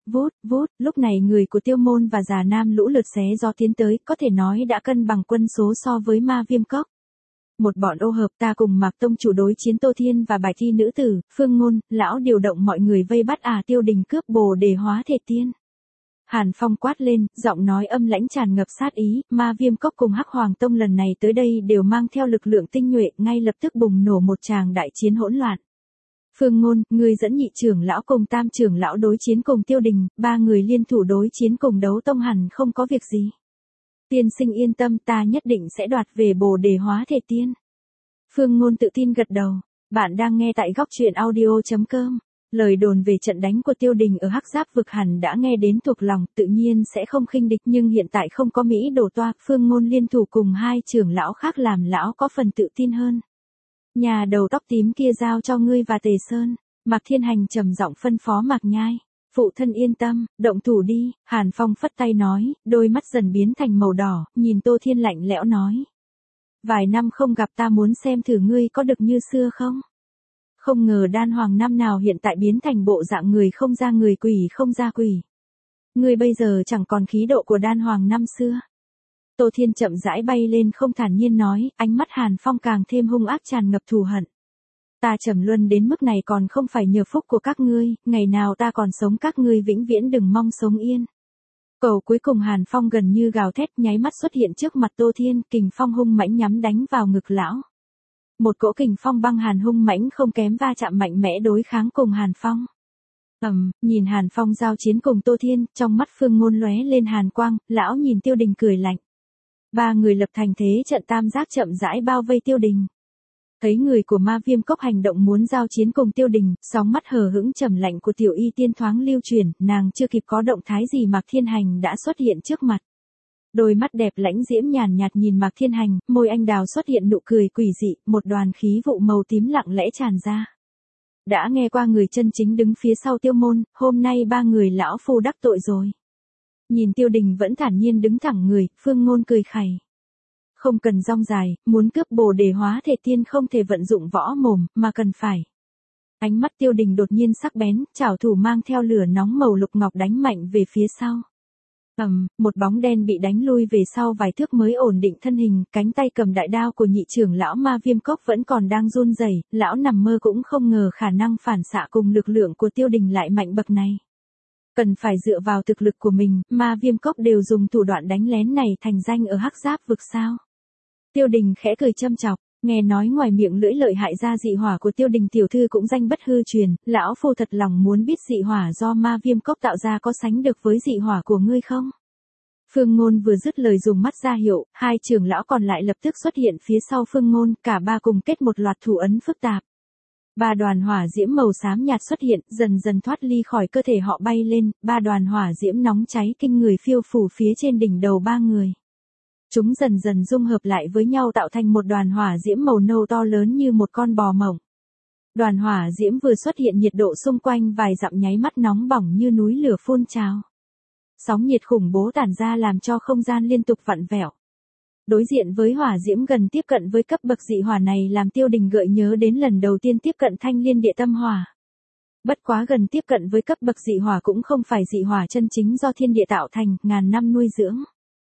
[SPEAKER 1] Vút, vút, lúc này người của Tiêu Môn và Già Nam lũ lượt xé gió tiến tới, có thể nói đã cân bằng quân số so với Ma Viêm Cốc. Một bọn ô hợp, ta cùng Mạc Tông chủ đối chiến Tô Thiên và bài thi nữ tử, Phương Ngôn, lão điều động mọi người vây bắt Tiêu Đình cướp Bồ Đề Hóa Thể Tiên. Hàn Phong quát lên, giọng nói âm lãnh tràn ngập sát ý, Ma Viêm Cốc cùng Hắc Hoàng Tông lần này tới đây đều mang theo lực lượng tinh nhuệ, ngay lập tức bùng nổ một tràng đại chiến hỗn loạn. Phương Ngôn, người dẫn nhị trưởng lão cùng tam trưởng lão đối chiến cùng Tiêu Đình, ba người liên thủ đối chiến cùng Đấu Tông hẳn không có việc gì. Tiên sinh yên tâm, ta nhất định sẽ đoạt về Bồ Đề Hóa Thể Tiên. Phương Ngôn tự tin gật đầu. Bạn đang nghe tại góc truyện audio.com. Lời đồn về trận đánh của Tiêu Đình ở Hắc Giáp vực hẳn đã nghe đến thuộc lòng, tự nhiên sẽ không khinh địch, nhưng hiện tại không có Mỹ đổ toa, Phương Ngôn liên thủ cùng hai trưởng lão khác làm lão có phần tự tin hơn. Nhà đầu tóc tím kia giao cho ngươi và Tề Sơn. Mạc Thiên Hành trầm giọng phân phó Mạc Nhai. Phụ thân yên tâm, động thủ đi. Hàn Phong phất tay nói, đôi mắt dần biến thành màu đỏ, nhìn Tô Thiên lạnh lẽo nói. Vài năm không gặp, ta muốn xem thử ngươi có được như xưa không? Không ngờ Đan Hoàng năm nào hiện tại biến thành bộ dạng người không ra người, quỷ không ra quỷ. Ngươi bây giờ chẳng còn khí độ của Đan Hoàng năm xưa. Tô Thiên chậm rãi bay lên không thản nhiên nói, ánh mắt Hàn Phong càng thêm hung ác tràn ngập thù hận. Ta trầm luân đến mức này còn không phải nhờ phúc của các ngươi, ngày nào ta còn sống các ngươi vĩnh viễn đừng mong sống yên. Cầu cuối cùng Hàn Phong gần như gào thét, nháy mắt xuất hiện trước mặt Tô Thiên, kình phong hung mãnh nhắm đánh vào ngực lão. Một cỗ kình phong băng hàn hung mãnh không kém va chạm mạnh mẽ đối kháng cùng Hàn Phong. Nhìn Hàn Phong giao chiến cùng Tô Thiên, trong mắt Phương Ngôn lóe lên hàn quang, lão nhìn Tiêu Đình cười lạnh. Ba người lập thành thế trận tam giác chậm rãi bao vây Tiêu Đình. Thấy người của Ma Viêm Cốc hành động muốn giao chiến cùng Tiêu Đình, sóng mắt hờ hững trầm lạnh của Tiểu Y Tiên thoáng lưu chuyển, nàng chưa kịp có động thái gì Mạc Thiên Hành đã xuất hiện trước mặt. Đôi mắt đẹp lãnh diễm nhàn nhạt nhìn Mạc Thiên Hành, môi anh đào xuất hiện nụ cười quỷ dị, một đoàn khí vụ màu tím lặng lẽ tràn ra. Đã nghe qua người chân chính đứng phía sau Tiêu Môn, hôm nay ba người lão phu đắc tội rồi. Nhìn Tiêu Đình vẫn thản nhiên đứng thẳng người, Phương Ngôn cười khẩy. Không cần rong dài, muốn cướp Bồ Đề Hóa Thể Tiên không thể vận dụng võ mồm, mà cần phải. Ánh mắt Tiêu Đình đột nhiên sắc bén, chảo thủ mang theo lửa nóng màu lục ngọc đánh mạnh về phía sau. Một bóng đen bị đánh lui về sau vài thước mới ổn định thân hình, cánh tay cầm đại đao của nhị trưởng lão Ma Viêm Cốc vẫn còn đang run rẩy, lão nằm mơ cũng không ngờ khả năng phản xạ cùng lực lượng của Tiêu Đình lại mạnh bậc này. Cần phải dựa vào thực lực của mình, Ma Viêm Cốc đều dùng thủ đoạn đánh lén này thành danh ở Hắc Giáp vực sao? Tiêu Đình khẽ cười châm chọc, nghe nói ngoài miệng lưỡi lợi hại ra dị hỏa của Tiêu Đình tiểu thư cũng danh bất hư truyền, lão phu thật lòng muốn biết dị hỏa do Ma Viêm Cốc tạo ra có sánh được với dị hỏa của ngươi không? Phương Ngôn vừa dứt lời dùng mắt ra hiệu, hai trưởng lão còn lại lập tức xuất hiện phía sau Phương Ngôn, cả ba cùng kết một loạt thủ ấn phức tạp. Ba đoàn hỏa diễm màu xám nhạt xuất hiện, dần dần thoát ly khỏi cơ thể họ bay lên, ba đoàn hỏa diễm nóng cháy kinh người phiêu phù phía trên đỉnh đầu ba người. Chúng dần dần dung hợp lại với nhau tạo thành một đoàn hỏa diễm màu nâu to lớn như một con bò mộng. Đoàn hỏa diễm vừa xuất hiện nhiệt độ xung quanh vài dặm nháy mắt nóng bỏng như núi lửa phun trào. Sóng nhiệt khủng bố tản ra làm cho không gian liên tục vặn vẹo. Đối diện với hỏa diễm gần tiếp cận với cấp bậc dị hỏa này làm Tiêu Đình gợi nhớ đến lần đầu tiên tiếp cận Thanh Liên Địa Tâm Hỏa. Bất quá gần tiếp cận với cấp bậc dị hỏa cũng không phải dị hỏa chân chính do thiên địa tạo thành, ngàn năm nuôi dưỡng.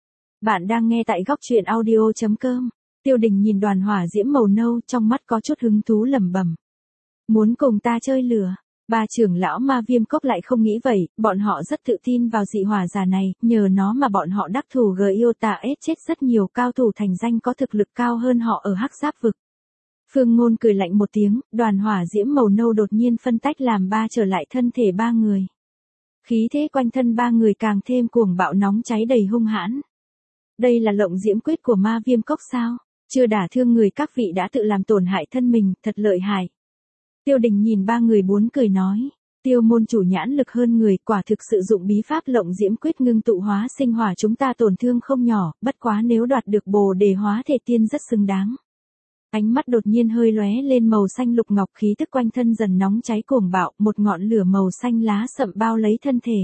[SPEAKER 1] Bạn đang nghe tại góc truyện audio.com. Tiêu Đình nhìn đoàn hỏa diễm màu nâu, trong mắt có chút hứng thú lẩm bẩm. Muốn cùng ta chơi lửa? Ba trưởng lão Ma Viêm Cốc lại không nghĩ vậy, bọn họ rất tự tin vào dị hỏa giả này, nhờ nó mà bọn họ đắc thủ Giotà chết rất nhiều cao thủ thành danh có thực lực cao hơn họ ở Hắc Giáp vực. Phương Ngôn cười lạnh một tiếng, đoàn hỏa diễm màu nâu đột nhiên phân tách làm ba trở lại thân thể ba người. Khí thế quanh thân ba người càng thêm cuồng bạo nóng cháy đầy hung hãn. Đây là lộng diễm quyết của Ma Viêm Cốc sao? Chưa đả thương người các vị đã tự làm tổn hại thân mình, thật lợi hại. Tiêu Đình nhìn ba người buồn cười nói, Tiêu môn chủ nhãn lực hơn người, quả thực sự dụng bí pháp lộng diễm quyết ngưng tụ hóa sinh hỏa chúng ta tổn thương không nhỏ, bất quá nếu đoạt được Bồ Đề Hóa Thể Tiên rất xứng đáng. Ánh mắt đột nhiên hơi lóe lên màu xanh lục ngọc, khí tức quanh thân dần nóng cháy cuồng bạo, một ngọn lửa màu xanh lá sậm bao lấy thân thể.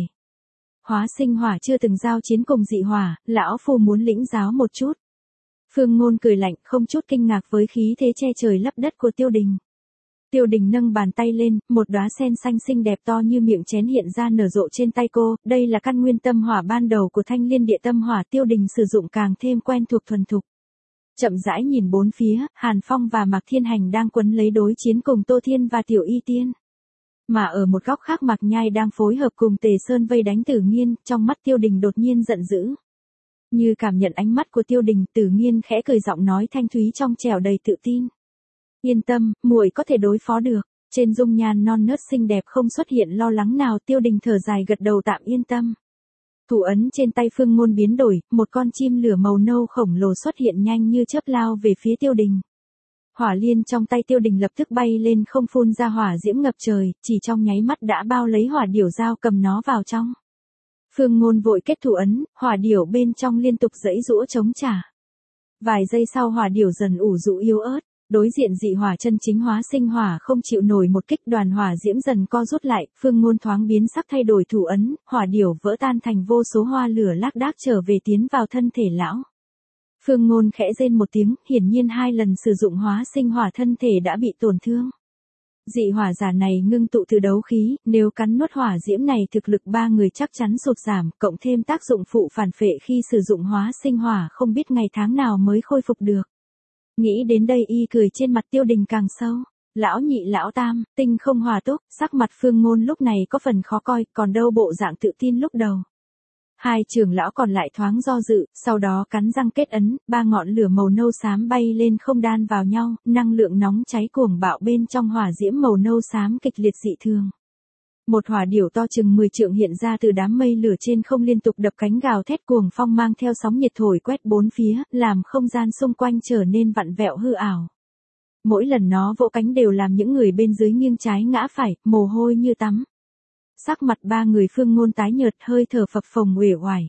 [SPEAKER 1] Hóa sinh hỏa chưa từng giao chiến cùng dị hỏa, lão phu muốn lĩnh giáo một chút. Phương Ngôn cười lạnh, không chút kinh ngạc với khí thế che trời lấp đất của Tiêu Đình. Tiêu Đình nâng bàn tay lên, một đóa sen xanh xinh đẹp to như miệng chén hiện ra nở rộ trên tay cô, đây là căn nguyên tâm hỏa ban đầu của Thanh Liên Địa Tâm Hỏa, Tiêu Đình sử dụng càng thêm quen thuộc thuần thục. Chậm rãi nhìn bốn phía, Hàn Phong và Mạc Thiên Hành đang quấn lấy đối chiến cùng Tô Thiên và Tiểu Y Tiên. Mà ở một góc khác Mạc Nhai đang phối hợp cùng Tề Sơn vây đánh Tử Nghiên, trong mắt Tiêu Đình đột nhiên giận dữ. Như cảm nhận ánh mắt của Tiêu Đình, Tử Nghiên khẽ cười giọng nói thanh thúy trong trẻo đầy tự tin. Yên tâm, muội có thể đối phó được. Trên dung nhan non nớt xinh đẹp không xuất hiện lo lắng nào, Tiêu Đình thở dài gật đầu tạm yên tâm. Thủ ấn trên tay Phương Ngôn biến đổi, một con chim lửa màu nâu khổng lồ xuất hiện nhanh như chớp lao về phía Tiêu Đình. Hỏa liên trong tay Tiêu Đình lập tức bay lên không phun ra hỏa diễm ngập trời, chỉ trong nháy mắt đã bao lấy hỏa điểu dao cầm nó vào trong. Phương Ngôn vội kết thủ ấn, hỏa điểu bên trong liên tục giãy giũa chống trả. Vài giây sau hỏa điểu dần ủ rũ yếu ớt, đối diện dị hỏa chân chính hóa sinh hỏa không chịu nổi một kích, đoàn hỏa diễm dần co rút lại, Phương Ngôn thoáng biến sắc thay đổi thủ ấn, hỏa điểu vỡ tan thành vô số hoa lửa lác đác trở về tiến vào thân thể lão. Phương Ngôn khẽ rên một tiếng, hiển nhiên 2 lần sử dụng hóa sinh hỏa thân thể đã bị tổn thương. Dị hỏa giả này ngưng tụ từ đấu khí, nếu cắn nuốt hỏa diễm này thực lực 3 người chắc chắn sụt giảm, cộng thêm tác dụng phụ phản phệ khi sử dụng hóa sinh hỏa không biết ngày tháng nào mới khôi phục được. Nghĩ đến đây y cười trên mặt Tiêu Đình càng sâu. Lão nhị lão tam, tinh không hòa túc, sắc mặt Phương Ngôn lúc này có phần khó coi, còn đâu bộ dạng tự tin lúc đầu. 2 trưởng lão còn lại thoáng do dự, sau đó cắn răng kết ấn, 3 ngọn lửa màu nâu xám bay lên không đan vào nhau, năng lượng nóng cháy cuồng bạo bên trong hỏa diễm màu nâu xám kịch liệt dị thường. Một hỏa điểu to chừng 10 trượng hiện ra từ đám mây lửa trên không liên tục đập cánh gào thét cuồng phong mang theo sóng nhiệt thổi quét bốn phía, làm không gian xung quanh trở nên vặn vẹo hư ảo. Mỗi lần nó vỗ cánh đều làm những người bên dưới nghiêng trái ngã phải, mồ hôi như tắm. Sắc mặt 3 người Phương Ngôn tái nhợt, hơi thở phập phồng uể oải.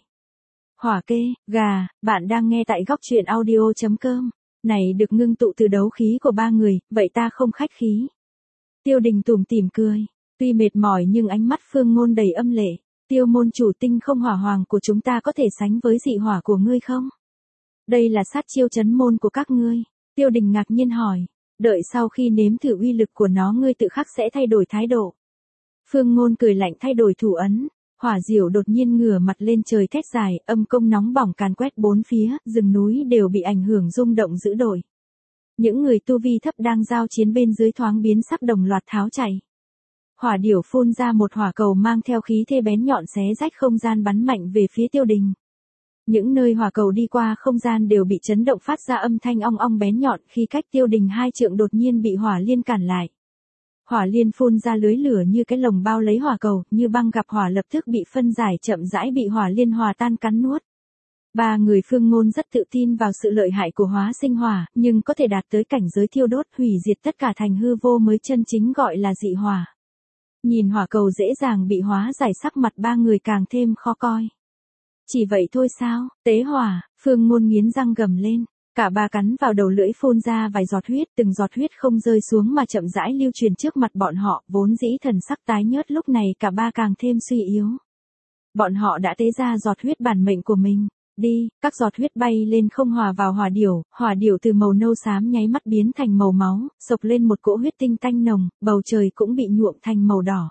[SPEAKER 1] Hỏa kê, gà, bạn đang nghe tại góc truyện audio.com. Này được ngưng tụ từ đấu khí của 3 người, vậy ta không khách khí. Tiêu Đình tủm tỉm cười. Tuy mệt mỏi nhưng ánh mắt Phương Ngôn đầy âm lệ. Tiêu môn chủ, tinh không hỏa hoàng của chúng ta có thể sánh với dị hỏa của ngươi không? Đây là sát chiêu trấn môn của các ngươi. Tiêu Đình ngạc nhiên hỏi. Đợi sau khi nếm thử uy lực của nó ngươi tự khắc sẽ thay đổi thái độ. Phương Ngôn cười lạnh thay đổi thủ ấn. Hỏa diểu đột nhiên ngửa mặt lên trời thét dài, âm công nóng bỏng càn quét bốn phía, rừng núi đều bị ảnh hưởng rung động dữ dội. Những người tu vi thấp đang giao chiến bên dưới thoáng biến sắc đồng loạt tháo chạy. Hỏa điểu phun ra một hỏa cầu mang theo khí thế bén nhọn xé rách không gian bắn mạnh về phía Tiêu Đình. Những nơi hỏa cầu đi qua không gian đều bị chấn động phát ra âm thanh ong ong bén nhọn, khi cách Tiêu Đình 2 trượng đột nhiên bị hỏa liên cản lại. Hỏa liên phun ra lưới lửa như cái lồng bao lấy hỏa cầu, như băng gặp hỏa lập tức bị phân giải, chậm rãi bị hỏa liên hòa tan cắn nuốt. 3 người Phương Ngôn rất tự tin vào sự lợi hại của hóa sinh hỏa, nhưng có thể đạt tới cảnh giới thiêu đốt hủy diệt tất cả thành hư vô mới chân chính gọi là dị hỏa. Nhìn hỏa cầu dễ dàng bị hóa giải, sắc mặt 3 người càng thêm khó coi. Chỉ vậy thôi sao? Tế hỏa, Phương Ngôn nghiến răng gầm lên. Cả 3 cắn vào đầu lưỡi phun ra vài giọt huyết, từng giọt huyết không rơi xuống mà chậm rãi lưu truyền trước mặt bọn họ, vốn dĩ thần sắc tái nhợt lúc này cả 3 càng thêm suy yếu. Bọn họ đã tế ra giọt huyết bản mệnh của mình. Đi, các giọt huyết bay lên không hòa vào hỏa điểu từ màu nâu xám nháy mắt biến thành màu máu, sộc lên một cỗ huyết tinh tanh nồng, bầu trời cũng bị nhuộm thành màu đỏ.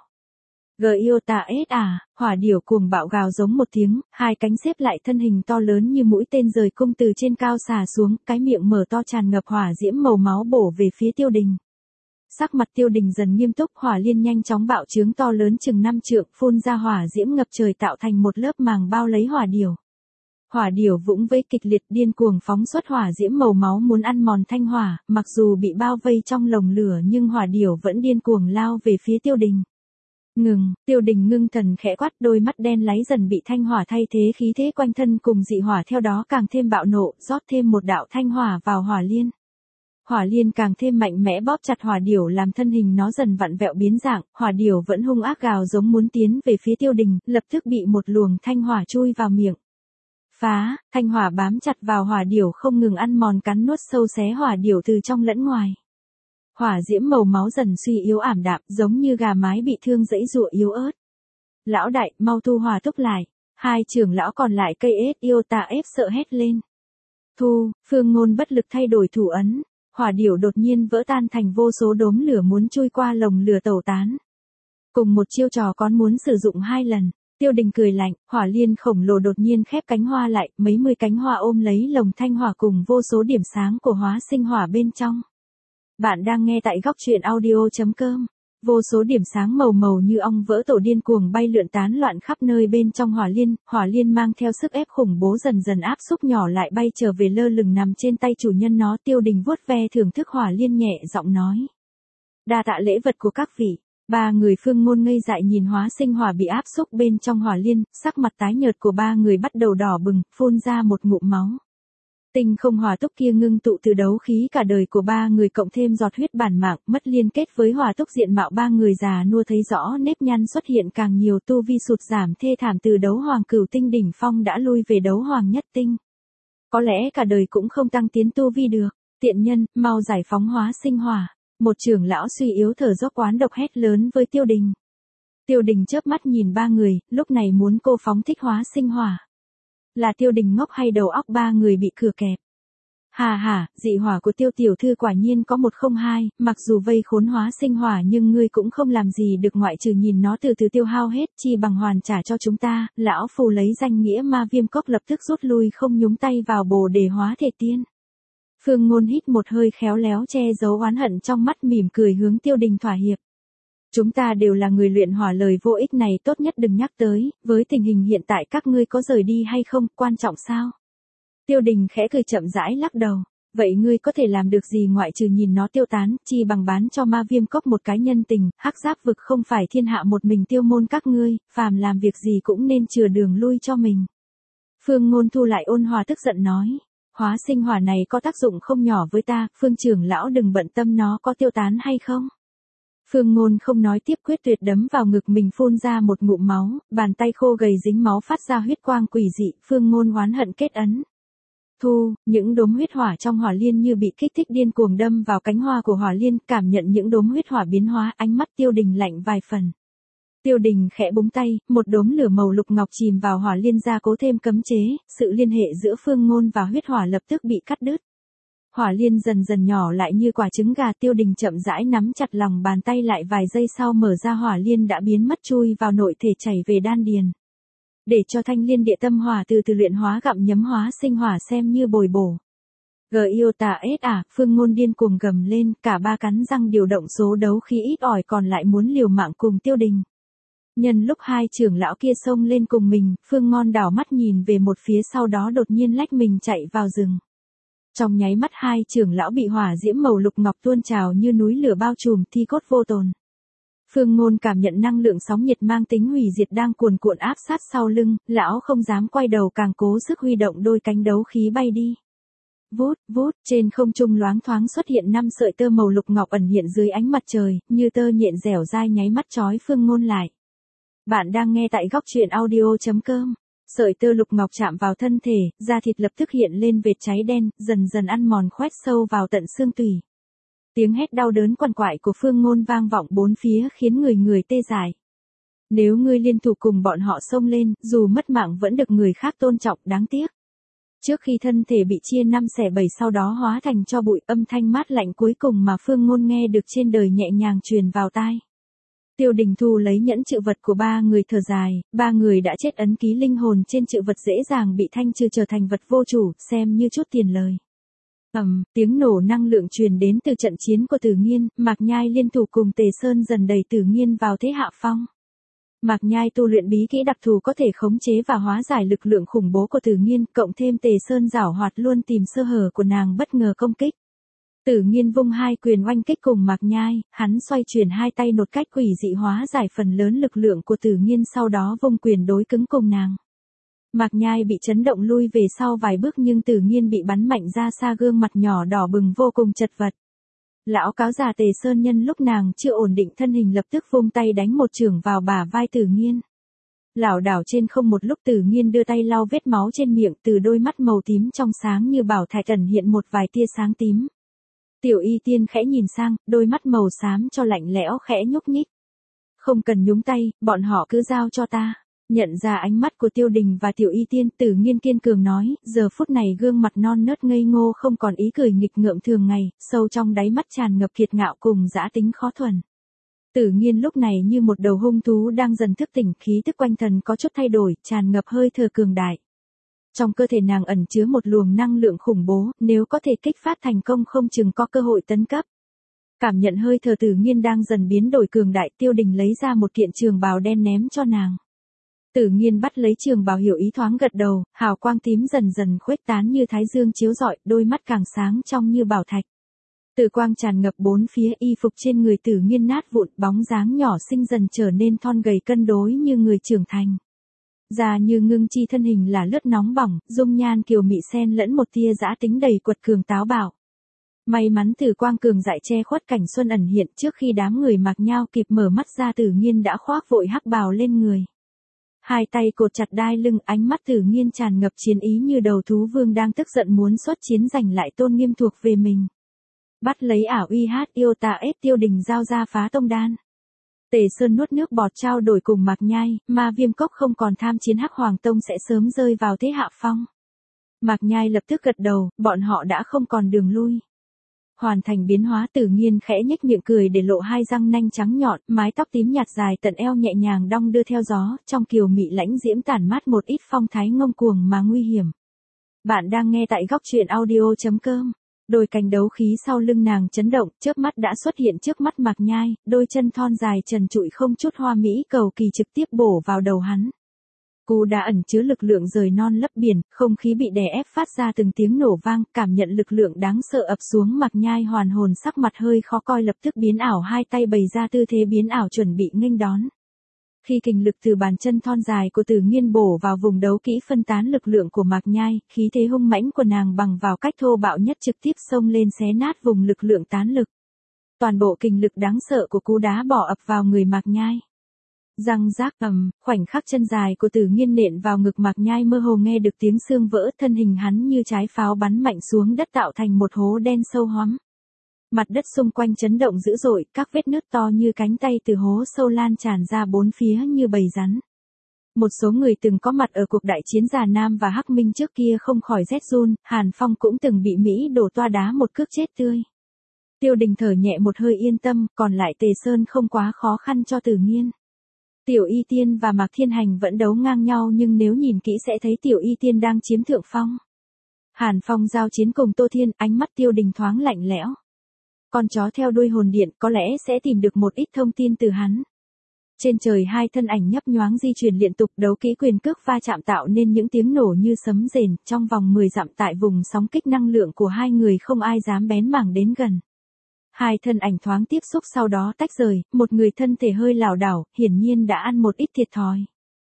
[SPEAKER 1] Giota, hỏa điểu cuồng bạo gào giống một tiếng, 2 cánh xếp lại, thân hình to lớn như mũi tên rời cung từ trên cao xà xuống, cái miệng mở to tràn ngập hỏa diễm màu máu bổ về phía Tiêu Đình. Sắc mặt Tiêu Đình dần nghiêm túc, hỏa liên nhanh chóng bạo trướng to lớn chừng 5 trượng, phun ra hỏa diễm ngập trời tạo thành một lớp màng bao lấy hỏa điểu. Hỏa điểu vũng vẫy kịch liệt điên cuồng phóng xuất hỏa diễm màu máu muốn ăn mòn thanh hỏa, mặc dù bị bao vây trong lồng lửa nhưng hỏa điểu vẫn điên cuồng lao về phía Tiêu Đình. Ngừng, Tiêu Đình ngưng thần khẽ quát, đôi mắt đen láy dần bị thanh hỏa thay thế, khí thế quanh thân cùng dị hỏa theo đó càng thêm bạo nộ, rót thêm một đạo thanh hỏa vào hỏa liên. Hỏa liên càng thêm mạnh mẽ bóp chặt hỏa điểu làm thân hình nó dần vặn vẹo biến dạng, hỏa điểu vẫn hung ác gào giống muốn tiến về phía Tiêu Đình, lập tức bị một luồng thanh hỏa chui vào miệng. Phá, thanh hỏa bám chặt vào hỏa điểu không ngừng ăn mòn cắn nuốt sâu xé hỏa điểu từ trong lẫn ngoài. Hỏa diễm màu máu dần suy yếu ảm đạm, giống như gà mái bị thương giãy giụa yếu ớt. Lão đại, mau thu hỏa túc lại. 2 trưởng lão còn lại cây ết yêu tà ép sợ hét lên. Thu, Phương Ngôn bất lực thay đổi thủ ấn. hỏa điểu đột nhiên vỡ tan thành vô số đốm lửa muốn chui qua lồng lửa tẩu tán. Cùng một chiêu trò con muốn sử dụng 2 lần. Tiêu Đình cười lạnh, hỏa liên khổng lồ đột nhiên khép cánh hoa lại, mấy mươi cánh hoa ôm lấy lồng thanh hỏa cùng vô số điểm sáng của hóa sinh hỏa bên trong. Bạn đang nghe tại góc truyện audio.com. Vô số điểm sáng màu màu như ong vỡ tổ điên cuồng bay lượn tán loạn khắp nơi bên trong hỏa liên mang theo sức ép khủng bố dần dần áp xúc nhỏ lại bay trở về lơ lửng nằm trên tay chủ nhân nó. Tiêu Đình vuốt ve thưởng thức hỏa liên nhẹ giọng nói. Đa tạ lễ vật của các vị. 3 người Phương Ngôn ngây dại nhìn hóa sinh hỏa bị áp xúc bên trong hỏa liên, sắc mặt tái nhợt của 3 người bắt đầu đỏ bừng, phun ra một ngụm máu. Tinh không hỏa túc kia ngưng tụ từ đấu khí cả đời của 3 người cộng thêm giọt huyết bản mạng, mất liên kết với hỏa túc diện mạo 3 người già nua thấy rõ nếp nhăn xuất hiện càng nhiều, tu vi sụt giảm thê thảm từ đấu hoàng cửu tinh đỉnh phong đã lui về đấu hoàng nhất tinh. Có lẽ cả đời cũng không tăng tiến tu vi được, tiện nhân, mau giải phóng hóa sinh hỏa. Một trưởng lão suy yếu thở dốc oán độc hét lớn với Tiêu Đình. Tiêu Đình chớp mắt nhìn 3 người, lúc này muốn cô phóng thích hóa sinh hỏa. Là Tiêu Đình ngốc hay đầu óc 3 người bị cửa kẹp? Hà, dị hỏa của Tiêu tiểu thư quả nhiên có 102, mặc dù vây khốn hóa sinh hỏa nhưng ngươi cũng không làm gì được ngoại trừ nhìn nó từ từ tiêu hao hết, chi bằng hoàn trả cho chúng ta. Lão phù lấy danh nghĩa Ma Viêm Cốc lập tức rút lui, không nhúng tay vào Bồ Đề hóa thể tiên. Phương Ngôn hít một hơi khéo léo che giấu oán hận trong mắt, mỉm cười hướng Tiêu Đình thỏa hiệp. Chúng ta đều là người luyện hỏa, lời vô ích này tốt nhất đừng nhắc tới, với tình hình hiện tại các ngươi có rời đi hay không, quan trọng sao? Tiêu Đình khẽ cười chậm rãi lắc đầu. Vậy ngươi có thể làm được gì ngoại trừ nhìn nó tiêu tán, chi bằng bán cho Ma Viêm Cốc một cái nhân tình, Hắc Giáp vực không phải thiên hạ một mình Tiêu môn các ngươi, phàm làm việc gì cũng nên chừa đường lui cho mình. Phương Ngôn thu lại ôn hòa tức giận nói. Hóa sinh hỏa này có tác dụng không nhỏ với ta, Phương trưởng lão đừng bận tâm nó có tiêu tán hay không. Phương Ngôn không nói tiếp, quyết tuyệt đấm vào ngực mình, phun ra một ngụm máu, bàn tay khô gầy dính máu phát ra huyết quang quỷ dị. Phương Ngôn oán hận kết ấn. Những đốm huyết hỏa trong hỏa liên như bị kích thích điên cuồng đâm vào cánh hoa của hỏa liên, cảm nhận những đốm huyết hỏa biến hóa, ánh mắt Tiêu Đình lạnh vài phần. Tiêu Đình khẽ búng tay, một đốm lửa màu lục ngọc chìm vào hỏa liên ra cố thêm cấm chế, sự liên hệ giữa Phương Ngôn và huyết hỏa lập tức bị cắt đứt. Hỏa liên dần dần nhỏ lại như quả trứng gà, Tiêu Đình chậm rãi nắm chặt lòng bàn tay lại, vài giây sau mở ra hỏa liên đã biến mất chui vào nội thể chảy về đan điền. Để cho thanh liên địa tâm hỏa từ từ luyện hóa gặm nhấm hóa sinh hỏa xem như bồi bổ. Phương Ngôn điên cuồng gầm lên, cả 3 cắn răng điều động số đấu khí ít ỏi còn lại muốn liều mạng cùng Tiêu Đình. Nhân lúc 2 trưởng lão kia xông lên cùng mình, Phương Ngon đảo mắt nhìn về một phía, sau đó đột nhiên lách mình chạy vào rừng. Trong nháy mắt 2 trưởng lão bị hỏa diễm màu lục ngọc tuôn trào như núi lửa bao trùm, thi cốt vô tồn. Phương Ngôn cảm nhận năng lượng sóng nhiệt mang tính hủy diệt đang cuồn cuộn áp sát sau lưng, lão không dám quay đầu, càng cố sức huy động đôi cánh đấu khí bay đi. Vút, trên không trung loáng thoáng xuất hiện 5 sợi tơ màu lục ngọc ẩn hiện dưới ánh mặt trời, như tơ nhện dẻo dai nháy mắt chói Phương Ngôn lại. Bạn đang nghe tại góc truyện audio.com. Sợi tơ lục ngọc chạm vào thân thể, da thịt lập tức hiện lên vệt cháy đen, dần dần ăn mòn khoét sâu vào tận xương tủy. Tiếng hét đau đớn quằn quại của Phương Ngôn vang vọng bốn phía khiến người tê dại. Nếu ngươi liên thủ cùng bọn họ xông lên, dù mất mạng vẫn được người khác tôn trọng, đáng tiếc. Trước khi thân thể bị chia 5 xẻ 7 sau đó hóa thành tro bụi, âm thanh mát lạnh cuối cùng mà Phương Ngôn nghe được trên đời nhẹ nhàng truyền vào tai. Tiêu Đình thu lấy nhẫn chữ vật của 3 người, thở dài, 3 người đã chết, ấn ký linh hồn trên chữ vật dễ dàng bị thanh trừ trở thành vật vô chủ, xem như chút tiền lời. Tiếng nổ năng lượng truyền đến từ trận chiến của Tử Nghiên, Mạc Nhai liên thủ cùng Tề Sơn dần đẩy Tử Nghiên vào thế hạ phong. Mạc Nhai tu luyện bí kỹ đặc thù có thể khống chế và hóa giải lực lượng khủng bố của Tử Nghiên, cộng thêm Tề Sơn giảo hoạt luôn tìm sơ hở của nàng bất ngờ công kích. Tử Nghiên vung 2 quyền oanh kích cùng Mạc Nhai, hắn xoay chuyển 2 tay một cách quỷ dị hóa giải phần lớn lực lượng của Tử Nghiên, sau đó vung quyền đối cứng cùng nàng. Mạc Nhai bị chấn động lui về sau vài bước nhưng Tử Nghiên bị bắn mạnh ra xa, gương mặt nhỏ đỏ bừng vô cùng chật vật. Lão cáo già Tề Sơn nhân lúc nàng chưa ổn định thân hình lập tức vung tay đánh một chưởng vào bả vai Tử Nghiên. Lảo đảo trên không một lúc, Tử Nghiên đưa tay lau vết máu trên miệng, từ đôi mắt màu tím trong sáng như bảo thạch ẩn hiện một vài tia sáng tím. Tiểu Y Tiên khẽ nhìn sang, đôi mắt màu xám cho lạnh lẽo khẽ nhúc nhích. Không cần nhúng tay, bọn họ cứ giao cho ta. Nhận ra ánh mắt của Tiêu Đình và Tiểu Y Tiên, Tử Nghiên kiên cường nói, giờ phút này gương mặt non nớt ngây ngô không còn ý cười nghịch ngợm thường ngày, sâu trong đáy mắt tràn ngập kiệt ngạo cùng dã tính khó thuần. Tử Nghiên lúc này như một đầu hung thú đang dần thức tỉnh, khí tức quanh thân có chút thay đổi, tràn ngập hơi thở cường đại. Trong cơ thể nàng ẩn chứa một luồng năng lượng khủng bố, nếu có thể kích phát thành công không chừng có cơ hội tấn cấp. Cảm nhận hơi thở Tử Nghiên đang dần biến đổi cường đại, Tiêu Đình lấy ra một kiện trường bào đen ném cho nàng. Tử Nghiên bắt lấy trường bào hiểu ý thoáng gật đầu, hào quang tím dần dần khuếch tán như thái dương chiếu rọi, đôi mắt càng sáng trong như bảo thạch. Tử quang tràn ngập bốn phía, y phục trên người Tử Nghiên nát vụn, bóng dáng nhỏ xinh dần trở nên thon gầy cân đối như người trưởng thành. Da như ngưng chi, thân hình là lướt nóng bỏng, dung nhan kiều mị xen lẫn một tia dã tính đầy quật cường táo bạo. May mắn Tử quang cường dại che khuất cảnh xuân ẩn hiện, trước khi đám người Mạc Nhao kịp mở mắt ra, Tử Nghiên đã khoác vội hắc bào lên người. Hai tay cột chặt đai lưng, ánh mắt Tử Nghiên tràn ngập chiến ý như đầu thú vương đang tức giận muốn xuất chiến giành lại tôn nghiêm thuộc về mình. Bắt lấy ảo uy hát yêu ta ép, Tiêu Đình giao ra phá tông đan. Tề Sơn nuốt nước bọt trao đổi cùng Mạc Nhai, Ma Viêm Cốc không còn tham chiến, Hắc Hoàng Tông sẽ sớm rơi vào thế hạ phong. Mạc Nhai lập tức gật đầu, bọn họ đã không còn đường lui. Hoàn thành biến hóa, Tử Nghiên khẽ nhếch miệng cười để lộ hai răng nanh trắng nhọn, mái tóc tím nhạt dài tận eo nhẹ nhàng đong đưa theo gió, trong kiều mị lãnh diễm tản mát một ít phong thái ngông cuồng mà nguy hiểm. Bạn đang nghe tại góc truyện audio.com. Đôi cánh đấu khí sau lưng nàng chấn động, chớp mắt đã xuất hiện trước mắt Mạc Nhai, đôi chân thon dài trần trụi không chút hoa mỹ cầu kỳ trực tiếp bổ vào đầu hắn. Cú đã ẩn chứa lực lượng rời non lấp biển, không khí bị đè ép phát ra từng tiếng nổ vang, cảm nhận lực lượng đáng sợ ập xuống, Mạc Nhai hoàn hồn, sắc mặt hơi khó coi, lập tức biến ảo, hai tay bày ra tư thế biến ảo chuẩn bị nghênh đón. Khi kình lực từ bàn chân thon dài của Tử Nghiên bổ vào vùng đấu kỹ phân tán lực lượng của Mạc Nhai, khí thế hung mãnh của nàng bằng vào cách thô bạo nhất trực tiếp xông lên xé nát vùng lực lượng tán lực. Toàn bộ kình lực đáng sợ của cú đá bỏ ập vào người Mạc Nhai. Răng rác ầm, khoảnh khắc chân dài của Tử Nghiên nện vào ngực Mạc Nhai, mơ hồ nghe được tiếng xương vỡ, thân hình hắn như trái pháo bắn mạnh xuống đất tạo thành một hố đen sâu hoắm. Mặt đất xung quanh chấn động dữ dội, các vết nứt to như cánh tay từ hố sâu lan tràn ra bốn phía như bầy rắn. Một số người từng có mặt ở cuộc đại chiến Già Nam và Hắc Minh trước kia không khỏi rét run, Hàn Phong cũng từng bị Mỹ đổ toa đá một cước chết tươi. Tiêu Đình thở nhẹ một hơi yên tâm, còn lại Tề Sơn không quá khó khăn cho Tử Nghiên. Tiểu Y Tiên và Mạc Thiên Hành vẫn đấu ngang nhau, nhưng nếu nhìn kỹ sẽ thấy Tiểu Y Tiên đang chiếm thượng phong. Hàn Phong giao chiến cùng Tô Thiên, ánh mắt Tiêu Đình thoáng lạnh lẽo. Con chó theo đuôi hồn điện có lẽ sẽ tìm được một ít thông tin từ hắn. Trên trời hai thân ảnh nhấp nhoáng di chuyển liên tục, đấu kỹ quyền cước va chạm tạo nên những tiếng nổ như sấm rền, trong vòng 10 dặm tại vùng sóng kích năng lượng của hai người không ai dám bén mảng đến gần. Hai thân ảnh thoáng tiếp xúc sau đó tách rời, một người thân thể hơi lảo đảo, hiển nhiên đã ăn một ít thiệt thòi.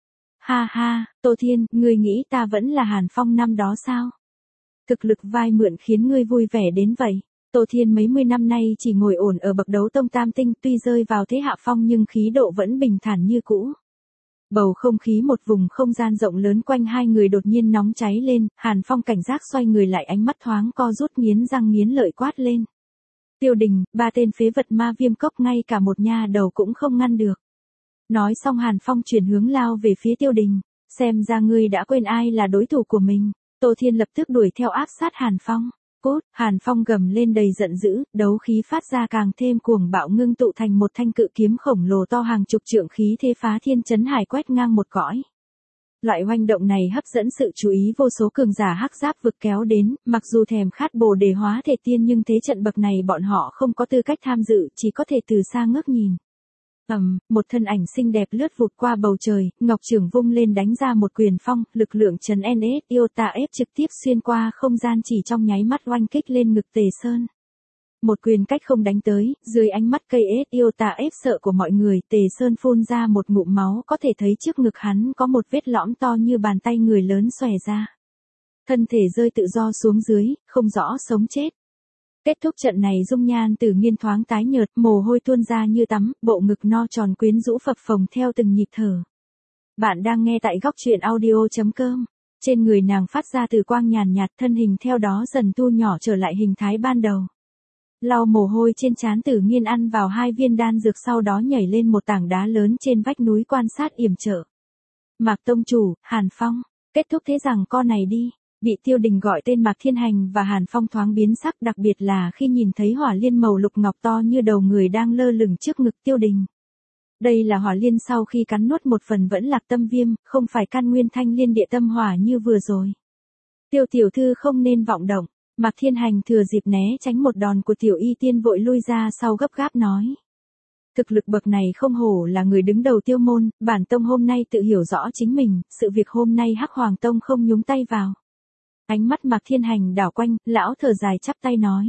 [SPEAKER 1] Ha ha, Tô Thiên, ngươi nghĩ ta vẫn là Hàn Phong năm đó sao? Thực lực vai mượn khiến ngươi vui vẻ đến vậy. Tô Thiên mấy mươi năm nay chỉ ngồi ổn ở bậc đấu tông tam tinh, tuy rơi vào thế hạ phong nhưng khí độ vẫn bình thản như cũ. Bầu không khí một vùng không gian rộng lớn quanh hai người đột nhiên nóng cháy lên, Hàn Phong cảnh giác xoay người lại, ánh mắt thoáng co rút, nghiến răng nghiến lợi quát lên. Tiêu Đình, ba tên phế vật Ma Viêm Cốc ngay cả một nha đầu cũng không ngăn được. Nói xong Hàn Phong chuyển hướng lao về phía Tiêu Đình, xem ra ngươi đã quên ai là đối thủ của mình. Tô Thiên lập tức đuổi theo áp sát Hàn Phong. Cốt, Hàn Phong gầm lên đầy giận dữ, đấu khí phát ra càng thêm cuồng bạo, ngưng tụ thành một thanh cự kiếm khổng lồ to hàng chục trượng, khí thế phá thiên chấn hải, quét ngang một cõi. Loại hoành động này hấp dẫn sự chú ý vô số cường giả hắc giáp vực kéo đến, mặc dù thèm khát Bồ Đề hóa thể tiên nhưng thế trận bậc này bọn họ không có tư cách tham dự, chỉ có thể từ xa ngước nhìn. Một thân ảnh xinh đẹp lướt vụt qua bầu trời, ngọc trưởng vung lên đánh ra một quyền phong, lực lượng trấn NS yêu ta ép trực tiếp xuyên qua không gian, chỉ trong nháy mắt oanh kích lên ngực Tề Sơn. Một quyền cách không đánh tới, dưới ánh mắt cây ết yêu ta ép sợ của mọi người, Tề Sơn phun ra một ngụm máu, có thể thấy trước ngực hắn có một vết lõm to như bàn tay người lớn xòe ra. Thân thể rơi tự do xuống dưới, không rõ sống chết. Kết thúc trận này, dung nhan Tử Nghiên thoáng tái nhợt, mồ hôi tuôn ra như tắm, bộ ngực no tròn quyến rũ phập phồng theo từng nhịp thở. Bạn đang nghe tại góc truyện audio.com. Trên người nàng phát ra từ quang nhàn nhạt, thân hình theo đó dần thu nhỏ trở lại hình thái ban đầu. Lau mồ hôi trên trán, Tử Nghiên ăn vào 2 viên đan dược, sau đó nhảy lên một tảng đá lớn trên vách núi quan sát yểm trợ. Mạc tông chủ, Hàn Phong, kết thúc thế rằng co này đi. Bị Tiêu Đình gọi tên Mạc Thiên Hành và Hàn Phong thoáng biến sắc, đặc biệt là khi nhìn thấy hỏa liên màu lục ngọc to như đầu người đang lơ lửng trước ngực Tiêu Đình. Đây là hỏa liên sau khi cắn nuốt một phần vẫn lạc tâm viêm, không phải can nguyên thanh liên địa tâm hỏa như vừa rồi. Tiêu tiểu thư không nên vọng động. Mạc Thiên Hành thừa dịp né tránh một đòn của Tiểu Y Tiên vội lui ra sau gấp gáp nói. Thực lực bậc này không hổ là người đứng đầu Tiêu môn, bản tông hôm nay tự hiểu rõ chính mình, sự việc hôm nay Hắc Hoàng tông không nhúng tay vào. Ánh mắt Mạc Thiên Hành đảo quanh, lão thở dài chắp tay nói.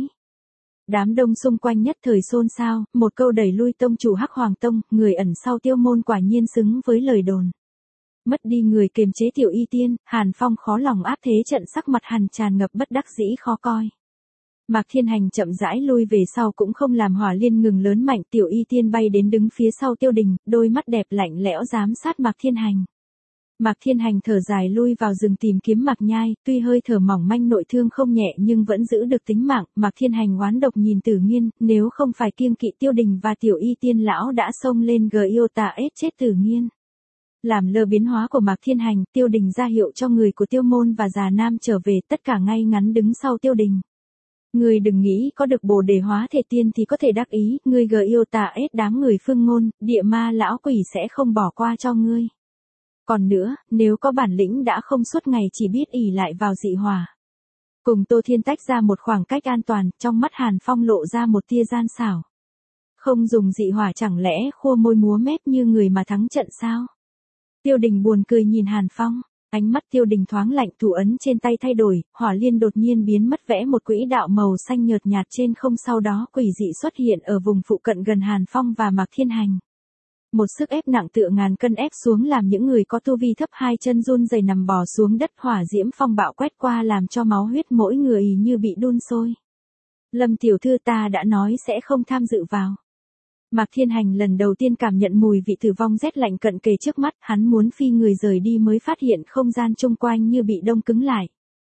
[SPEAKER 1] Đám đông xung quanh nhất thời xôn xao, một câu đẩy lui tông chủ Hắc Hoàng tông, người ẩn sau Tiêu môn quả nhiên xứng với lời đồn. Mất đi người kiềm chế Tiểu Y Tiên, Hàn Phong khó lòng áp thế trận, sắc mặt Hàn tràn ngập bất đắc dĩ khó coi. Mạc Thiên Hành chậm rãi lui về sau cũng không làm hỏa liên ngừng lớn mạnh, Tiểu Y Tiên bay đến đứng phía sau Tiêu Đình, đôi mắt đẹp lạnh lẽo giám sát Mạc Thiên Hành. Mạc Thiên Hành thở dài lui vào rừng tìm kiếm Mạc Nhai, tuy hơi thở mỏng manh nội thương không nhẹ nhưng vẫn giữ được tính mạng. Mạc Thiên Hành oán độc nhìn Tử Nghiên, nếu không phải kiêng kỵ Tiêu Đình và Tiểu Y Tiên lão đã xông lên Giota chết Tử Nghiên. Làm lơ biến hóa của Mạc Thiên Hành, Tiêu Đình ra hiệu cho người của Tiêu môn và già nam trở về, tất cả ngay ngắn đứng sau Tiêu Đình. Ngươi đừng nghĩ có được bồ đề hóa thể tiên thì có thể đắc ý, ngươi Giota đám người phương ngôn, địa ma lão quỷ sẽ không bỏ qua cho ngươi. Còn nữa, nếu có bản lĩnh đã không suốt ngày chỉ biết ỷ lại vào dị hỏa. Cùng Tô Thiên tách ra một khoảng cách an toàn, trong mắt Hàn Phong lộ ra một tia gian xảo. Không dùng dị hỏa chẳng lẽ khua môi múa mép như người mà thắng trận sao? Tiêu Đình buồn cười nhìn Hàn Phong, ánh mắt Tiêu Đình thoáng lạnh, thủ ấn trên tay thay đổi, hỏa liên đột nhiên biến mất vẽ một quỹ đạo màu xanh nhợt nhạt trên không, sau đó quỷ dị xuất hiện ở vùng phụ cận gần Hàn Phong và Mạc Thiên Hành. Một sức ép nặng tựa ngàn cân ép xuống làm những người có tu vi thấp hai chân run rẩy nằm bò xuống đất, hỏa diễm phong bạo quét qua làm cho máu huyết mỗi người như bị đun sôi. Lâm tiểu thư, ta đã nói sẽ không tham dự vào. Mạc Thiên Hành lần đầu tiên cảm nhận mùi vị tử vong rét lạnh cận kề trước mắt, hắn muốn phi người rời đi mới phát hiện không gian chung quanh như bị đông cứng lại.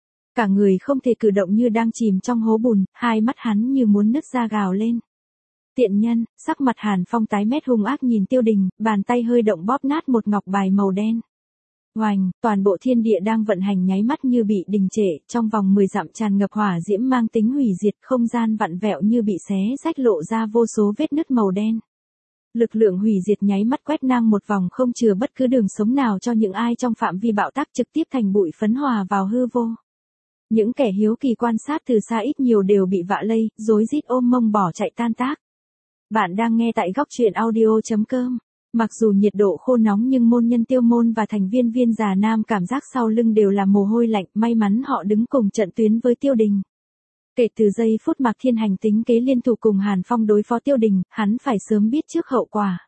[SPEAKER 1] Cả người không thể cử động như đang chìm trong hố bùn, hai mắt hắn như muốn nứt ra gào lên. Tiện nhân, sắc mặt Hàn Phong tái mét hung ác nhìn Tiêu Đình, bàn tay hơi động bóp nát một ngọc bài màu đen. Oành, toàn bộ thiên địa đang vận hành nháy mắt như bị đình trệ, trong vòng 10 dặm tràn ngập hỏa diễm mang tính hủy diệt, không gian vặn vẹo như bị xé rách lộ ra vô số vết nứt màu đen. Lực lượng hủy diệt nháy mắt quét ngang một vòng không chừa bất cứ đường sống nào cho những ai trong phạm vi bạo tác, trực tiếp thành bụi phấn hòa vào hư vô. Những kẻ hiếu kỳ quan sát từ xa ít nhiều đều bị vạ lây, rối rít ôm mông bỏ chạy tan tác. Bạn đang nghe tại góc truyện audio.com. Mặc dù nhiệt độ khô nóng nhưng môn nhân Tiêu môn và thành viên viên già nam cảm giác sau lưng đều là mồ hôi lạnh, may mắn họ đứng cùng trận tuyến với Tiêu Đình. Kể từ giây phút Mạc Thiên Hành tính kế liên thủ cùng Hàn Phong đối phó Tiêu Đình, hắn phải sớm biết trước hậu quả.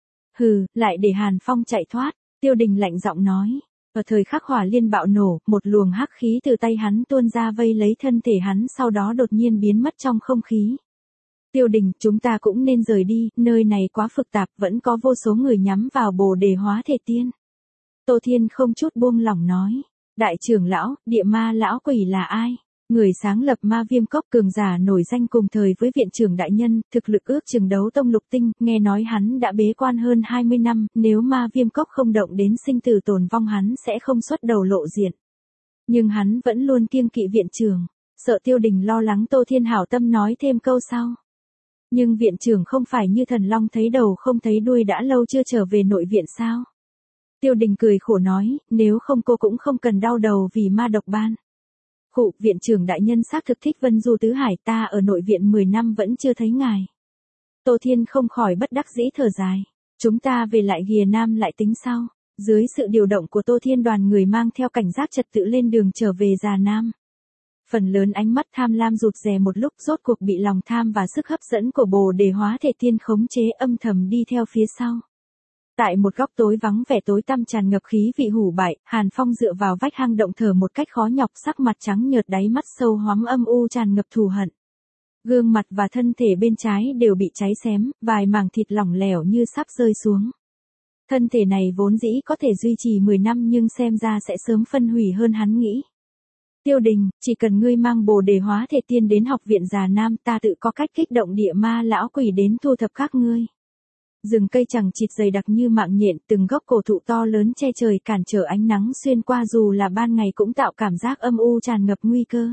[SPEAKER 1] Hừ, lại để Hàn Phong chạy thoát, Tiêu Đình lạnh giọng nói. Ở thời khắc hỏa liên bạo nổ, một luồng hắc khí từ tay hắn tuôn ra vây lấy thân thể hắn, sau đó đột nhiên biến mất trong không khí. Tiêu Đình, chúng ta cũng nên rời đi, nơi này quá phức tạp, vẫn có vô số người nhắm vào bồ đề hóa thể tiên. Tô Thiên không chút buông lỏng nói. Đại trưởng lão, địa ma lão quỷ là ai? Người sáng lập Ma Viêm Cốc, cường giả nổi danh cùng thời với viện trưởng đại nhân, thực lực ước chừng đấu tông lục tinh, nghe nói hắn đã bế quan hơn 20 năm, nếu Ma Viêm Cốc không động đến sinh tử tồn vong hắn sẽ không xuất đầu lộ diện. Nhưng hắn vẫn luôn kiêng kỵ viện trưởng, sợ Tiêu Đình lo lắng Tô Thiên hảo tâm nói thêm câu sau. Nhưng viện trưởng không phải như thần long thấy đầu không thấy đuôi đã lâu chưa trở về nội viện sao? Tiêu Đình cười khổ nói, nếu không cô cũng không cần đau đầu vì ma độc ban. Khụ, viện trưởng đại nhân xác thực thích Vân Du Tứ Hải, ta ở nội viện 10 năm vẫn chưa thấy ngài. Tô Thiên không khỏi bất đắc dĩ thở dài. Chúng ta về lại Ghìa Nam lại tính sau. Dưới sự điều động của Tô Thiên, đoàn người mang theo cảnh giác trật tự lên đường trở về Già Nam. Phần lớn ánh mắt tham lam rụt rè một lúc, rốt cuộc bị lòng tham và sức hấp dẫn của bồ đề hóa thể tiên khống chế, âm thầm đi theo phía sau. Tại một góc tối vắng vẻ tối tăm tràn ngập khí vị hủ bại, Hàn Phong dựa vào vách hang động thở một cách khó nhọc, sắc mặt trắng nhợt, đáy mắt sâu hoắm âm u tràn ngập thù hận. Gương mặt và thân thể bên trái đều bị cháy xém, vài mảng thịt lỏng lẻo như sắp rơi xuống. Thân thể này vốn dĩ có thể duy trì 10 năm nhưng xem ra sẽ sớm phân hủy hơn hắn nghĩ. Tiêu Đình, chỉ cần ngươi mang bồ đề hóa thể tiên đến học viện Già Nam, ta tự có cách kích động địa ma lão quỷ đến thu thập các ngươi. Rừng cây chằng chịt dày đặc như mạng nhện, từng gốc cổ thụ to lớn che trời cản trở ánh nắng xuyên qua dù là ban ngày cũng tạo cảm giác âm u tràn ngập nguy cơ.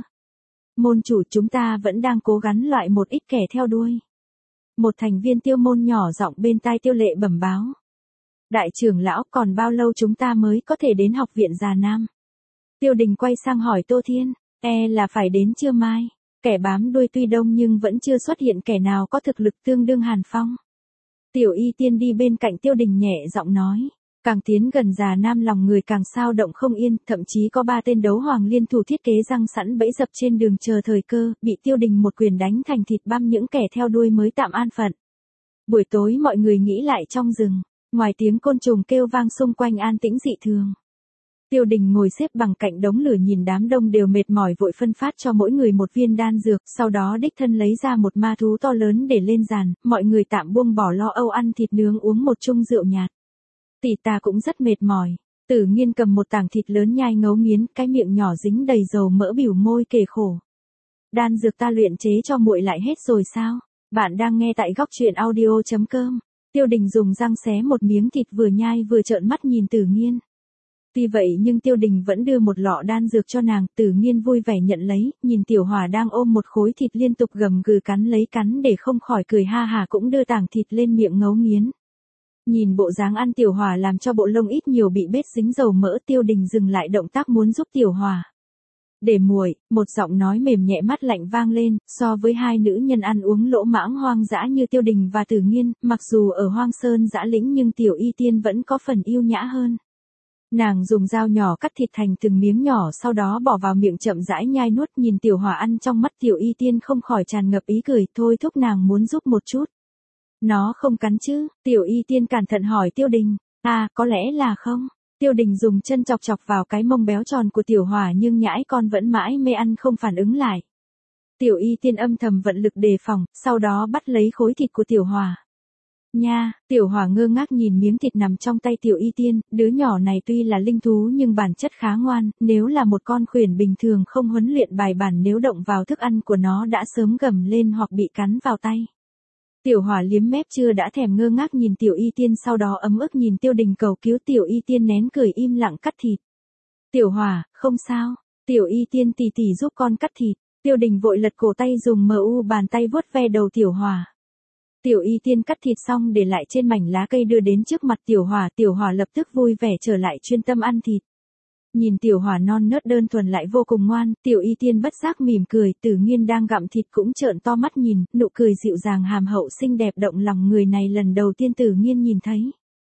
[SPEAKER 1] Môn chủ, chúng ta vẫn đang cố gắng loại một ít kẻ theo đuôi. Một thành viên Tiêu môn nhỏ giọng bên tai Tiêu Lệ bẩm báo. Đại trưởng lão, còn bao lâu chúng ta mới có thể đến học viện Già Nam? Tiêu Đình quay sang hỏi Tô Thiên, là phải đến trưa mai. Kẻ bám đuôi tuy đông nhưng vẫn chưa xuất hiện kẻ nào có thực lực tương đương Hàn Phong. Tiểu Y Tiên đi bên cạnh Tiêu Đình nhẹ giọng nói. Càng tiến gần Già Nam lòng người càng sao động không yên, thậm chí có 3 tên đấu hoàng liên thủ thiết kế răng sẵn bẫy dập trên đường chờ thời cơ, bị Tiêu Đình một quyền đánh thành thịt băm, những kẻ theo đuôi mới tạm an phận. Buổi tối mọi người nghĩ lại trong rừng, ngoài tiếng côn trùng kêu vang xung quanh an tĩnh dị thường. Tiêu Đình ngồi xếp bằng cạnh đống lửa nhìn đám đông đều mệt mỏi vội phân phát cho mỗi người một viên đan dược, sau đó đích thân lấy ra một ma thú to lớn để lên giàn, mọi người tạm buông bỏ lo âu ăn thịt nướng uống một chung rượu nhạt. Tỷ ta cũng rất mệt mỏi. Tử Nghiên cầm một tảng thịt lớn nhai ngấu nghiến, cái miệng nhỏ dính đầy dầu mỡ bỉu môi kể khổ. Đan dược ta luyện chế cho muội lại hết rồi sao? Bạn đang nghe tại góc truyện audio.com. Tiêu Đình dùng răng xé một miếng thịt vừa nhai vừa trợn mắt nhìn Tử Nghiên. Tuy vậy nhưng Tiêu Đình vẫn đưa một lọ đan dược cho nàng, Tử Nghiên vui vẻ nhận lấy, nhìn Tiểu Hỏa đang ôm một khối thịt liên tục gầm gừ cắn lấy cắn để không khỏi cười ha hà cũng đưa tảng thịt lên miệng ngấu nghiến. Nhìn bộ dáng ăn Tiểu Hỏa làm cho bộ lông ít nhiều bị bết dính dầu mỡ, Tiêu Đình dừng lại động tác muốn giúp Tiểu Hỏa. Để muội, một giọng nói mềm nhẹ mát lạnh vang lên, so với hai nữ nhân ăn uống lỗ mãng hoang dã như Tiêu Đình và Tử Nghiên, mặc dù ở Hoang Sơn dã lĩnh nhưng Tiểu Y Tiên vẫn có phần yêu nhã hơn. Nàng dùng dao nhỏ cắt thịt thành từng miếng nhỏ sau đó bỏ vào miệng chậm rãi nhai nuốt, nhìn Tiểu Hỏa ăn trong mắt Tiểu Y Tiên không khỏi tràn ngập ý cười, thôi thúc nàng muốn giúp một chút. Nó không cắn chứ? Tiểu Y Tiên cẩn thận hỏi Tiêu Đình. Có lẽ là không. Tiêu Đình dùng chân chọc chọc vào cái mông béo tròn của Tiểu Hỏa nhưng nhãi con vẫn mãi mê ăn không phản ứng lại. Tiểu Y Tiên âm thầm vận lực đề phòng, sau đó bắt lấy khối thịt của Tiểu Hỏa. Nha, Tiểu Hỏa ngơ ngác nhìn miếng thịt nằm trong tay Tiểu Y Tiên, đứa nhỏ này tuy là linh thú nhưng bản chất khá ngoan, nếu là một con khuyển bình thường không huấn luyện bài bản nếu động vào thức ăn của nó đã sớm gầm lên hoặc bị cắn vào tay. Tiểu Hỏa liếm mép chưa đã thèm ngơ ngác nhìn Tiểu Y Tiên, sau đó ấm ức nhìn Tiêu Đình cầu cứu. Tiểu Y Tiên nén cười im lặng cắt thịt. Tiểu Hỏa, không sao. Tiểu Y Tiên tỉ tỉ giúp con cắt thịt. Tiêu Đình vội lật cổ tay dùng bàn tay vuốt ve đầu Tiểu Hỏa. Tiểu Y Tiên cắt thịt xong để lại trên mảnh lá cây đưa đến trước mặt Tiểu Hỏa lập tức vui vẻ trở lại chuyên tâm ăn thịt. Nhìn Tiểu Hỏa non nớt đơn thuần lại vô cùng ngoan, Tiểu Y Tiên bất giác mỉm cười, Tử Nghiên đang gặm thịt cũng trợn to mắt nhìn, nụ cười dịu dàng hàm hậu xinh đẹp động lòng người này lần đầu tiên Tử Nghiên nhìn thấy.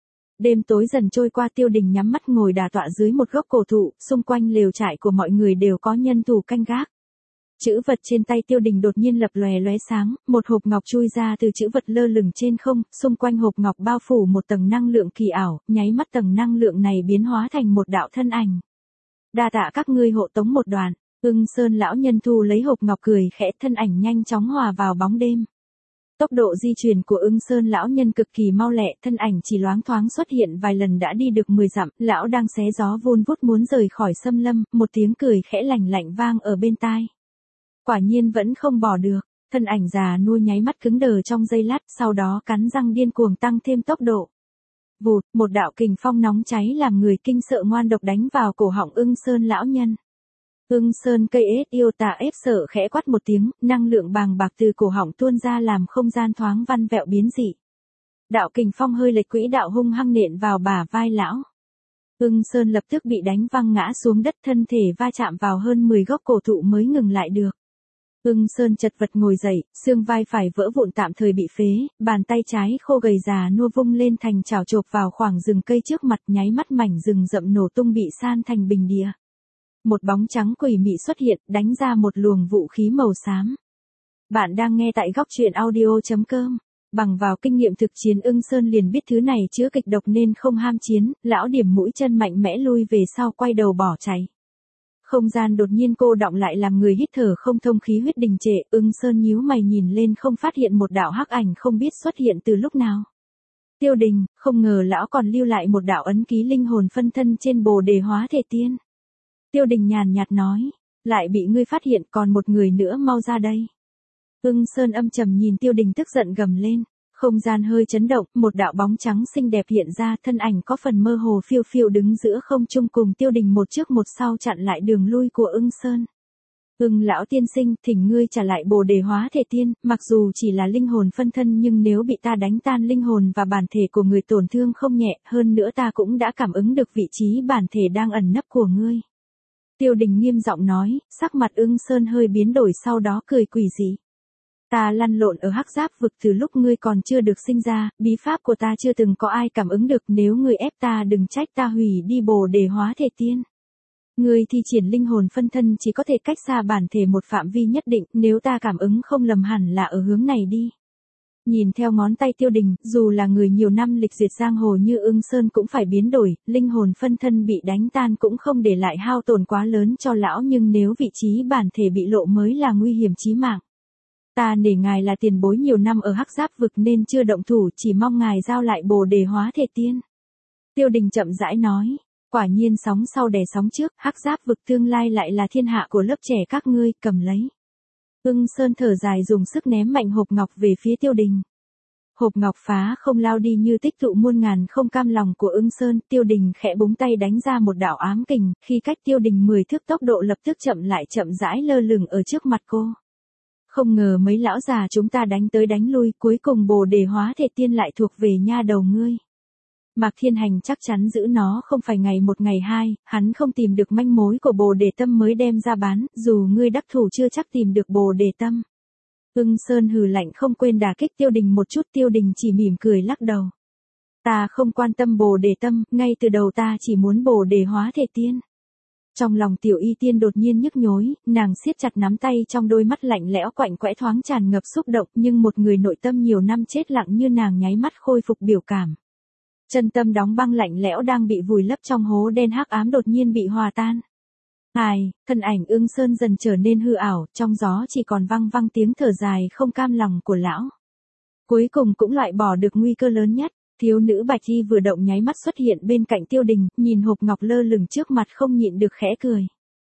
[SPEAKER 1] Đêm tối dần trôi qua, Tiêu Đình nhắm mắt ngồi đả tọa dưới một gốc cổ thụ, xung quanh lều trại của mọi người đều có nhân thủ canh gác. Chữ vật trên tay Tiêu Đình đột nhiên lập lòe lóe sáng, một hộp ngọc chui ra từ chữ vật lơ lửng trên không, xung quanh hộp ngọc bao phủ một tầng năng lượng kỳ ảo, nháy mắt tầng năng lượng này biến hóa thành một đạo thân ảnh. Đa tạ các ngươi hộ tống một đoàn. Ưng Sơn lão nhân thu lấy hộp ngọc cười khẽ, thân ảnh nhanh chóng hòa vào bóng đêm. Tốc độ di chuyển của Ưng Sơn lão nhân cực kỳ mau lẹ, thân ảnh chỉ loáng thoáng xuất hiện vài lần đã đi được 10 dặm, lão đang xé gió vun vút muốn rời khỏi xâm lâm, một tiếng cười khẽ lành lạnh vang ở bên tai. Quả nhiên vẫn không bỏ được, thân ảnh già nua nháy mắt cứng đờ trong giây lát, sau đó cắn răng điên cuồng tăng thêm tốc độ. Vụt, một đạo kình phong nóng cháy làm người kinh sợ ngoan độc đánh vào cổ họng Ưng Sơn lão nhân. Ưng Sơn cây ết yêu tà ép sợ khẽ quát một tiếng, năng lượng bàng bạc từ cổ họng tuôn ra làm không gian thoáng văn vẹo biến dị. Đạo kình phong hơi lệch quỹ đạo hung hăng nện vào bả vai lão. Ưng Sơn lập tức bị đánh văng ngã xuống đất, thân thể va chạm vào hơn 10 gốc cổ thụ mới ngừng lại được. Ưng Sơn chật vật ngồi dậy, xương vai phải vỡ vụn tạm thời bị phế, bàn tay trái khô gầy già nua vung lên thành chảo chộp vào khoảng rừng cây trước mặt, nháy mắt mảnh rừng rậm nổ tung bị san thành bình địa. Một bóng trắng quỷ mị xuất hiện, đánh ra một luồng vũ khí màu xám. Bạn đang nghe tại góc truyện audio.com. Bằng vào kinh nghiệm thực chiến, Ưng Sơn liền biết thứ này chứa kịch độc nên không ham chiến, lão điểm mũi chân mạnh mẽ lui về sau quay đầu bỏ chạy. Không gian đột nhiên cô đọng lại làm người hít thở không thông, khí huyết đình trệ. Ưng Sơn nhíu mày nhìn lên không phát hiện một đạo hắc ảnh không biết xuất hiện từ lúc nào. Tiêu Đình, không ngờ lão còn lưu lại một đạo ấn ký linh hồn phân thân trên Bồ Đề Hóa Thể Tiên. Tiêu Đình nhàn nhạt nói, lại bị ngươi phát hiện, còn một người nữa mau ra đây. Ưng Sơn âm trầm nhìn Tiêu Đình tức giận gầm lên, Không gian hơi chấn động, một đạo bóng trắng xinh đẹp hiện ra, thân ảnh có phần mơ hồ phiêu phiêu đứng giữa không trung cùng Tiêu Đình một trước một sau chặn lại đường lui của Ưng Sơn. Lão tiên sinh, thỉnh ngươi trả lại Bồ Đề Hóa Thể Tiên, mặc dù chỉ là linh hồn phân thân nhưng nếu bị ta đánh tan linh hồn và bản thể của người tổn thương không nhẹ, hơn nữa ta cũng đã cảm ứng được vị trí bản thể đang ẩn nấp của ngươi. Tiêu Đình nghiêm giọng nói, sắc mặt Ưng Sơn hơi biến đổi sau đó cười quỷ dị. Ta lăn lộn ở Hắc Giáp vực từ lúc ngươi còn chưa được sinh ra, bí pháp của ta chưa từng có ai cảm ứng được, nếu ngươi ép ta đừng trách ta hủy đi Bồ Đề Hóa Thể Tiên. Ngươi thi triển linh hồn phân thân chỉ có thể cách xa bản thể một phạm vi nhất định, nếu ta cảm ứng không lầm hẳn là ở hướng này đi. Nhìn theo ngón tay Tiêu Đình, dù là người nhiều năm lịch duyệt giang hồ như Ưng Sơn cũng phải biến đổi, linh hồn phân thân bị đánh tan cũng không để lại hao tổn quá lớn cho lão, nhưng nếu vị trí bản thể bị lộ mới là nguy hiểm chí mạng. Ta nể ngài là tiền bối nhiều năm ở Hắc Giáp vực nên chưa động thủ, chỉ mong ngài giao lại Bồ Đề Hóa Thể Tiên. Tiêu Đình chậm rãi nói, quả nhiên sóng sau đè sóng trước, Hắc Giáp vực tương lai lại là thiên hạ của lớp trẻ các ngươi, cầm lấy. Ưng Sơn thở dài dùng sức ném mạnh hộp ngọc về phía Tiêu Đình. Hộp ngọc phá không lao đi như tích tụ muôn ngàn không cam lòng của Ưng Sơn, Tiêu Đình khẽ búng tay đánh ra một đạo ám kình, khi cách Tiêu Đình 10 thước tốc độ lập tức chậm lại chậm rãi lơ lửng ở trước mặt cô. Không ngờ mấy lão già chúng ta đánh tới đánh lui, cuối cùng Bồ Đề Hóa Thể Tiên lại thuộc về nha đầu ngươi. Mạc Thiên Hành chắc chắn giữ nó không phải ngày một ngày hai, hắn không tìm được manh mối của Bồ Đề Tâm mới đem ra bán, dù ngươi đắc thủ chưa chắc tìm được Bồ Đề Tâm. Ưng Sơn hừ lạnh không quên đả kích Tiêu Đình một chút, Tiêu Đình chỉ mỉm cười lắc đầu. Ta không quan tâm Bồ Đề Tâm, ngay từ đầu ta chỉ muốn Bồ Đề Hóa Thể Tiên. Trong lòng Tiểu Y Tiên đột nhiên nhức nhối, nàng siết chặt nắm tay, trong đôi mắt lạnh lẽo quạnh quẽ thoáng tràn ngập xúc động, nhưng một người nội tâm nhiều năm chết lặng như nàng nháy mắt khôi phục biểu cảm. Chân tâm đóng băng lạnh lẽo đang bị vùi lấp trong hố đen hắc ám đột nhiên bị hòa tan. Thân ảnh Ưng Sơn dần trở nên hư ảo, trong gió chỉ còn vang vang tiếng thở dài không cam lòng của lão. Cuối cùng cũng loại bỏ được nguy cơ lớn nhất. Thiếu nữ bạch y vừa động nháy mắt xuất hiện bên cạnh Tiêu Đình, nhìn hộp ngọc lơ lửng trước mặt không nhịn được khẽ cười.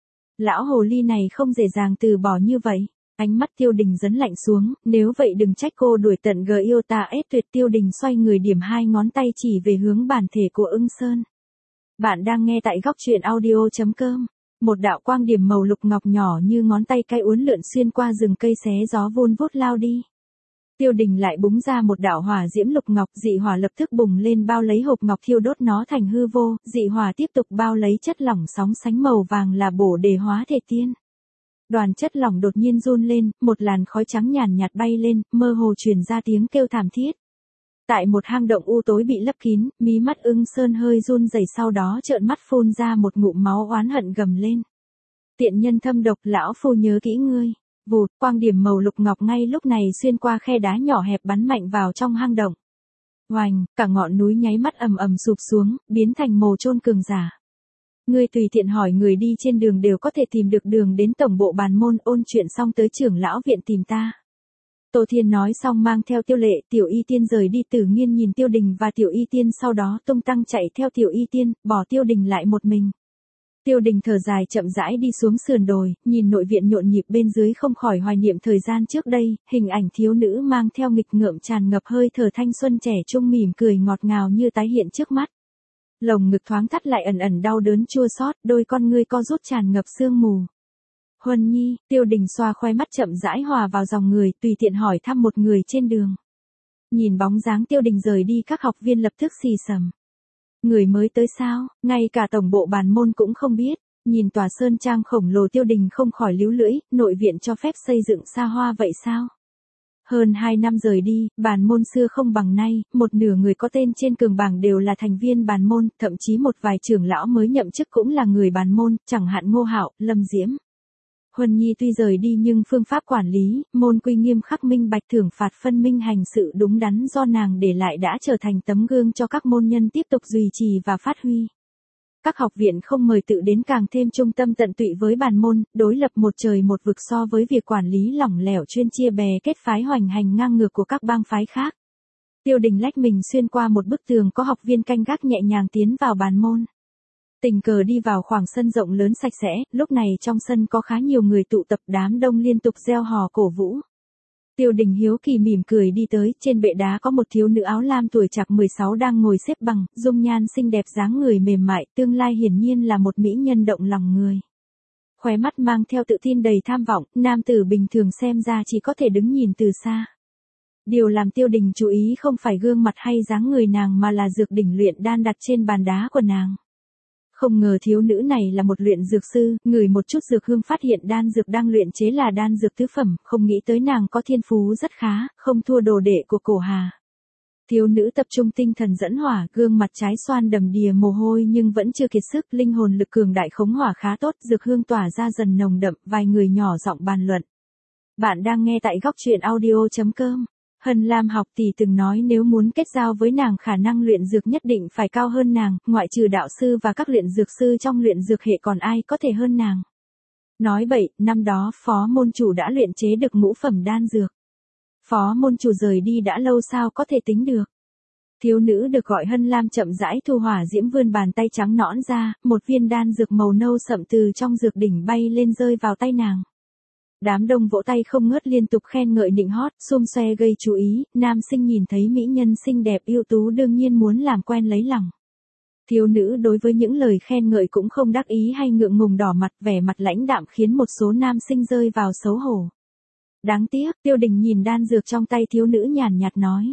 [SPEAKER 1] Lão hồ ly này không dễ dàng từ bỏ như vậy. Ánh mắt Tiêu Đình dấn lạnh xuống, nếu vậy đừng trách cô đuổi tận gờ yêu ta ép tuyệt. Tiêu Đình xoay người điểm hai ngón tay chỉ về hướng bản thể của Ưng Sơn. Bạn đang nghe tại góc truyện audio.com. Một đạo quang điểm màu lục ngọc nhỏ như ngón tay cái uốn lượn xuyên qua rừng cây xé gió vun vút lao đi. Tiêu Đình lại búng ra một đạo hỏa diễm lục ngọc, dị hỏa lập tức bùng lên bao lấy hộp ngọc thiêu đốt nó thành hư vô, dị hỏa tiếp tục bao lấy chất lỏng sóng sánh màu vàng là Bồ Đề Hóa Thể Tiên. Đoàn chất lỏng đột nhiên run lên, một làn khói trắng nhàn nhạt bay lên, mơ hồ truyền ra tiếng kêu thảm thiết. Tại một hang động u tối bị lấp kín, mí mắt Ưng Sơn hơi run rẩy, sau đó trợn mắt phun ra một ngụm máu oán hận gầm lên. Tiện nhân thâm độc, lão phu nhớ kỹ ngươi. Vụt, quang điểm màu lục ngọc ngay lúc này xuyên qua khe đá nhỏ hẹp bắn mạnh vào trong hang động. Oành, cả ngọn núi nháy mắt ầm ầm sụp xuống, biến thành mồ chôn cường giả. Ngươi tùy tiện hỏi người đi trên đường đều có thể tìm được đường đến tổng bộ Bàn Môn, ôn chuyện xong tới trưởng lão viện tìm ta. Tô Thiên nói xong mang theo Tiêu Lệ, Tiểu Y Tiên rời đi. Tử Nghiên nhìn Tiêu Đình và Tiểu Y Tiên sau đó tung tăng chạy theo Tiểu Y Tiên, bỏ Tiêu Đình lại một mình. Tiêu Đình thở dài chậm rãi đi xuống sườn đồi, nhìn nội viện nhộn nhịp bên dưới không khỏi hoài niệm thời gian trước đây, hình ảnh thiếu nữ mang theo nghịch ngợm tràn ngập hơi thở thanh xuân trẻ trung mỉm cười ngọt ngào như tái hiện trước mắt. Lồng ngực thoáng thắt lại ẩn ẩn đau đớn chua xót, đôi con ngươi co rút tràn ngập sương mù. Huân Nhi, Tiêu Đình xoa khoe mắt chậm rãi hòa vào dòng người, tùy tiện hỏi thăm một người trên đường. Nhìn bóng dáng Tiêu Đình rời đi, các học viên lập tức xì xầm. Người mới tới sao, ngay cả tổng bộ Bàn Môn cũng không biết. Nhìn tòa sơn trang khổng lồ, Tiêu Đình không khỏi líu lưỡi, nội viện cho phép xây dựng xa hoa vậy sao? Hơn 2 năm rời đi, Bàn Môn xưa không bằng nay, một nửa người có tên trên cường bảng đều là thành viên Bàn Môn, thậm chí một vài trưởng lão mới nhậm chức cũng là người Bàn Môn, chẳng hạn Ngô Hạo, Lâm Diễm. Huân Nhi tuy rời đi nhưng phương pháp quản lý, môn quy nghiêm khắc, minh bạch, thưởng phạt phân minh, hành sự đúng đắn do nàng để lại đã trở thành tấm gương cho các môn nhân tiếp tục duy trì và phát huy. Các học viện không mời tự đến càng thêm trung tâm tận tụy với Bàn Môn, đối lập một trời một vực so với việc quản lý lỏng lẻo chuyên chia bè kết phái hoành hành ngang ngược của các bang phái khác. Tiêu Đình lách mình xuyên qua một bức tường có học viên canh gác nhẹ nhàng tiến vào Bàn Môn. Tình cờ đi vào khoảng sân rộng lớn sạch sẽ, lúc này trong sân có khá nhiều người tụ tập, đám đông liên tục reo hò cổ vũ. Tiêu Đình hiếu kỳ mỉm cười đi tới, trên bệ đá có một thiếu nữ áo lam tuổi trạc 16 đang ngồi xếp bằng, dung nhan xinh đẹp dáng người mềm mại, tương lai hiển nhiên là một mỹ nhân động lòng người. Khóe mắt mang theo tự tin đầy tham vọng, nam tử bình thường xem ra chỉ có thể đứng nhìn từ xa. Điều làm Tiêu Đình chú ý không phải gương mặt hay dáng người nàng mà là dược đỉnh luyện đan đặt trên bàn đá của nàng. Không ngờ thiếu nữ này là một luyện dược sư, ngửi một chút dược hương phát hiện đan dược đang luyện chế là đan dược tứ phẩm, không nghĩ tới nàng có thiên phú rất khá, không thua đồ đệ của Cổ Hà. Thiếu nữ tập trung tinh thần dẫn hỏa, gương mặt trái xoan đầm đìa mồ hôi nhưng vẫn chưa kiệt sức, linh hồn lực cường đại khống hỏa khá tốt, dược hương tỏa ra dần nồng đậm, vài người nhỏ giọng bàn luận. Bạn đang nghe tại góc truyện audio.com. Hân Lam học tỷ từng nói nếu muốn kết giao với nàng khả năng luyện dược nhất định phải cao hơn nàng, ngoại trừ đạo sư và các luyện dược sư trong luyện dược hệ còn ai có thể hơn nàng. Nói bậy, năm đó phó môn chủ đã luyện chế được ngũ phẩm đan dược. Phó môn chủ rời đi đã lâu sao có thể tính được. Thiếu nữ được gọi Hân Lam chậm rãi thu hỏa diễm vươn bàn tay trắng nõn ra, một viên đan dược màu nâu sậm từ trong dược đỉnh bay lên rơi vào tay nàng. Đám đông vỗ tay không ngớt liên tục khen ngợi nịnh hót, xum xoe gây chú ý, nam sinh nhìn thấy mỹ nhân xinh đẹp ưu tú đương nhiên muốn làm quen lấy lòng. Thiếu nữ đối với những lời khen ngợi cũng không đắc ý hay ngượng ngùng đỏ mặt, vẻ mặt lãnh đạm khiến một số nam sinh rơi vào xấu hổ. Đáng tiếc, Tiêu Đình nhìn đan dược trong tay thiếu nữ nhàn nhạt nói.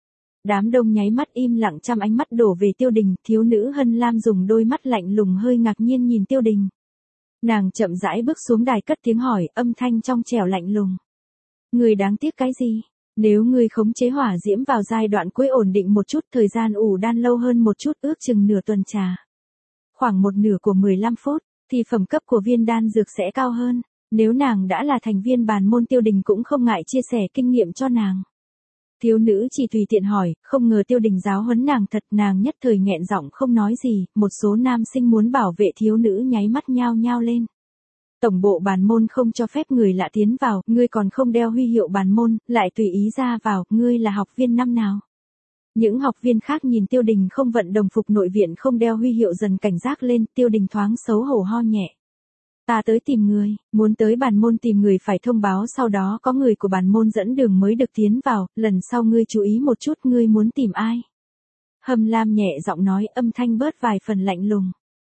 [SPEAKER 1] Đám đông nháy mắt im lặng, chăm ánh mắt đổ về Tiêu Đình, thiếu nữ Hân Lam dùng đôi mắt lạnh lùng hơi ngạc nhiên nhìn Tiêu Đình. Nàng chậm rãi bước xuống đài cất tiếng hỏi, âm thanh trong trẻo lạnh lùng. Người đáng tiếc cái gì? Nếu ngươi khống chế hỏa diễm vào giai đoạn cuối ổn định một chút, thời gian ủ đan lâu hơn một chút, ước chừng nửa tuần trà. Khoảng một nửa của 15 phút, thì phẩm cấp của viên đan dược sẽ cao hơn. Nếu nàng đã là thành viên bàn môn, Tiêu Đình cũng không ngại chia sẻ kinh nghiệm cho nàng. Thiếu nữ chỉ tùy tiện hỏi, không ngờ Tiêu Đình giáo huấn nàng thật, nàng nhất thời nghẹn giọng không nói gì, một số nam sinh muốn bảo vệ thiếu nữ nháy mắt nhao nhao lên. Tổng bộ bàn môn không cho phép người lạ tiến vào, ngươi còn không đeo huy hiệu bàn môn, lại tùy ý ra vào, ngươi là học viên năm nào? Những học viên khác nhìn Tiêu Đình không vận đồng phục nội viện không đeo huy hiệu dần cảnh giác lên, Tiêu Đình thoáng xấu hổ ho nhẹ. Ta tới tìm người, muốn tới bàn môn tìm người phải thông báo, sau đó có người của bàn môn dẫn đường mới được tiến vào, lần sau ngươi chú ý một chút, ngươi muốn tìm ai? Hân Lam nhẹ giọng nói, âm thanh bớt vài phần lạnh lùng.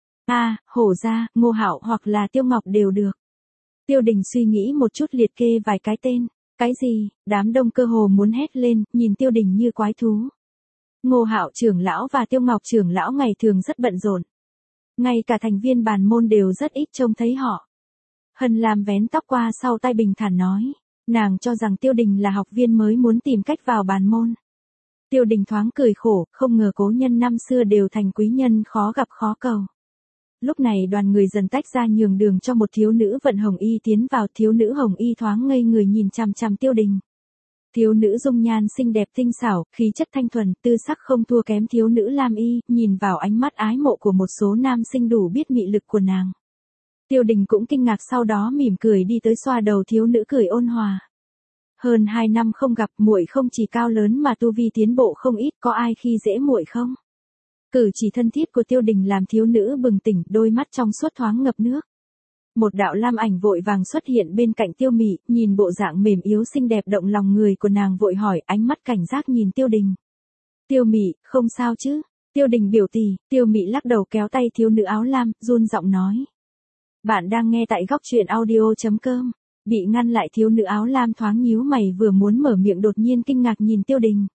[SPEAKER 1] Hổ Gia, Ngô Hạo hoặc là Tiêu Ngọc đều được. Tiêu Đình suy nghĩ một chút liệt kê vài cái tên. Cái gì? Đám đông cơ hồ muốn hét lên, nhìn Tiêu Đình như quái thú. Ngô Hạo trưởng lão và Tiêu Ngọc trưởng lão ngày thường rất bận rộn. Ngay cả thành viên bàn môn đều rất ít trông thấy họ. Hân Lam vén tóc qua sau tai bình thản nói. Nàng cho rằng Tiêu Đình là học viên mới muốn tìm cách vào bàn môn. Tiêu Đình thoáng cười khổ, không ngờ cố nhân năm xưa đều thành quý nhân khó gặp khó cầu. Lúc này đoàn người dần tách ra nhường đường cho một thiếu nữ vận hồng y tiến vào, thiếu nữ hồng y thoáng ngây người nhìn chằm chằm Tiêu Đình. Thiếu nữ dung nhan xinh đẹp tinh xảo, khí chất thanh thuần, tư sắc không thua kém thiếu nữ lam y, nhìn vào ánh mắt ái mộ của một số nam sinh đủ biết mị lực của nàng. Tiêu Đình cũng kinh ngạc, sau đó mỉm cười đi tới xoa đầu thiếu nữ cười ôn hòa. Hơn 2 năm không gặp, muội không chỉ cao lớn mà tu vi tiến bộ không ít, có ai khi dễ muội không? Cử chỉ thân thiết của Tiêu Đình làm thiếu nữ bừng tỉnh, đôi mắt trong suốt thoáng ngập nước. Một đạo lam ảnh vội vàng xuất hiện bên cạnh Tiêu Mị, nhìn bộ dạng mềm yếu xinh đẹp động lòng người của nàng vội hỏi, ánh mắt cảnh giác nhìn Tiêu Đình. Tiêu Mị, không sao chứ? Tiêu Đình biểu tỷ, Tiêu Mị lắc đầu kéo tay thiếu nữ áo lam, run giọng nói. Bạn đang nghe tại góc truyện audio.com. Bị ngăn lại, thiếu nữ áo lam thoáng nhíu mày, vừa muốn mở miệng đột nhiên kinh ngạc nhìn Tiêu Đình.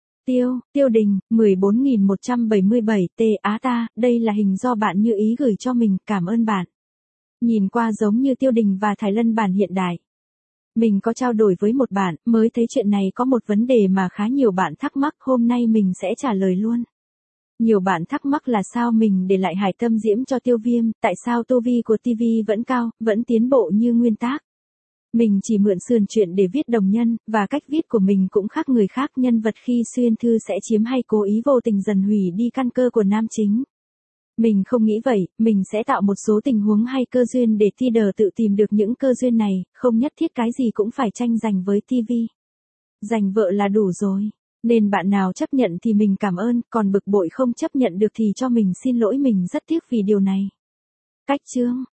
[SPEAKER 1] Tiêu Đình, 14.177 ta, đây là hình do bạn như ý gửi cho mình, cảm ơn bạn. Nhìn qua giống như Tiêu Đình và Thái Lân bản hiện đại. Mình có trao đổi với một bạn, mới thấy chuyện này có một vấn đề mà khá nhiều bạn thắc mắc, hôm nay mình sẽ trả lời luôn. Nhiều bạn thắc mắc là sao mình để lại Hải Tâm Diễm cho Tiêu Viêm, tại sao tu vi của TV vẫn cao, vẫn tiến bộ như nguyên tác. Mình chỉ mượn sườn truyện để viết đồng nhân, và cách viết của mình cũng khác người khác, nhân vật khi xuyên thư sẽ chiếm hay cố ý vô tình dần hủy đi căn cơ của nam chính. Mình không nghĩ vậy, mình sẽ tạo một số tình huống hay cơ duyên để Tider tự tìm được những cơ duyên này, không nhất thiết cái gì cũng phải tranh giành với TV. Giành vợ là đủ rồi. Nên bạn nào chấp nhận thì mình cảm ơn, còn bực bội không chấp nhận được thì cho mình xin lỗi, mình rất tiếc vì điều này. Cách chương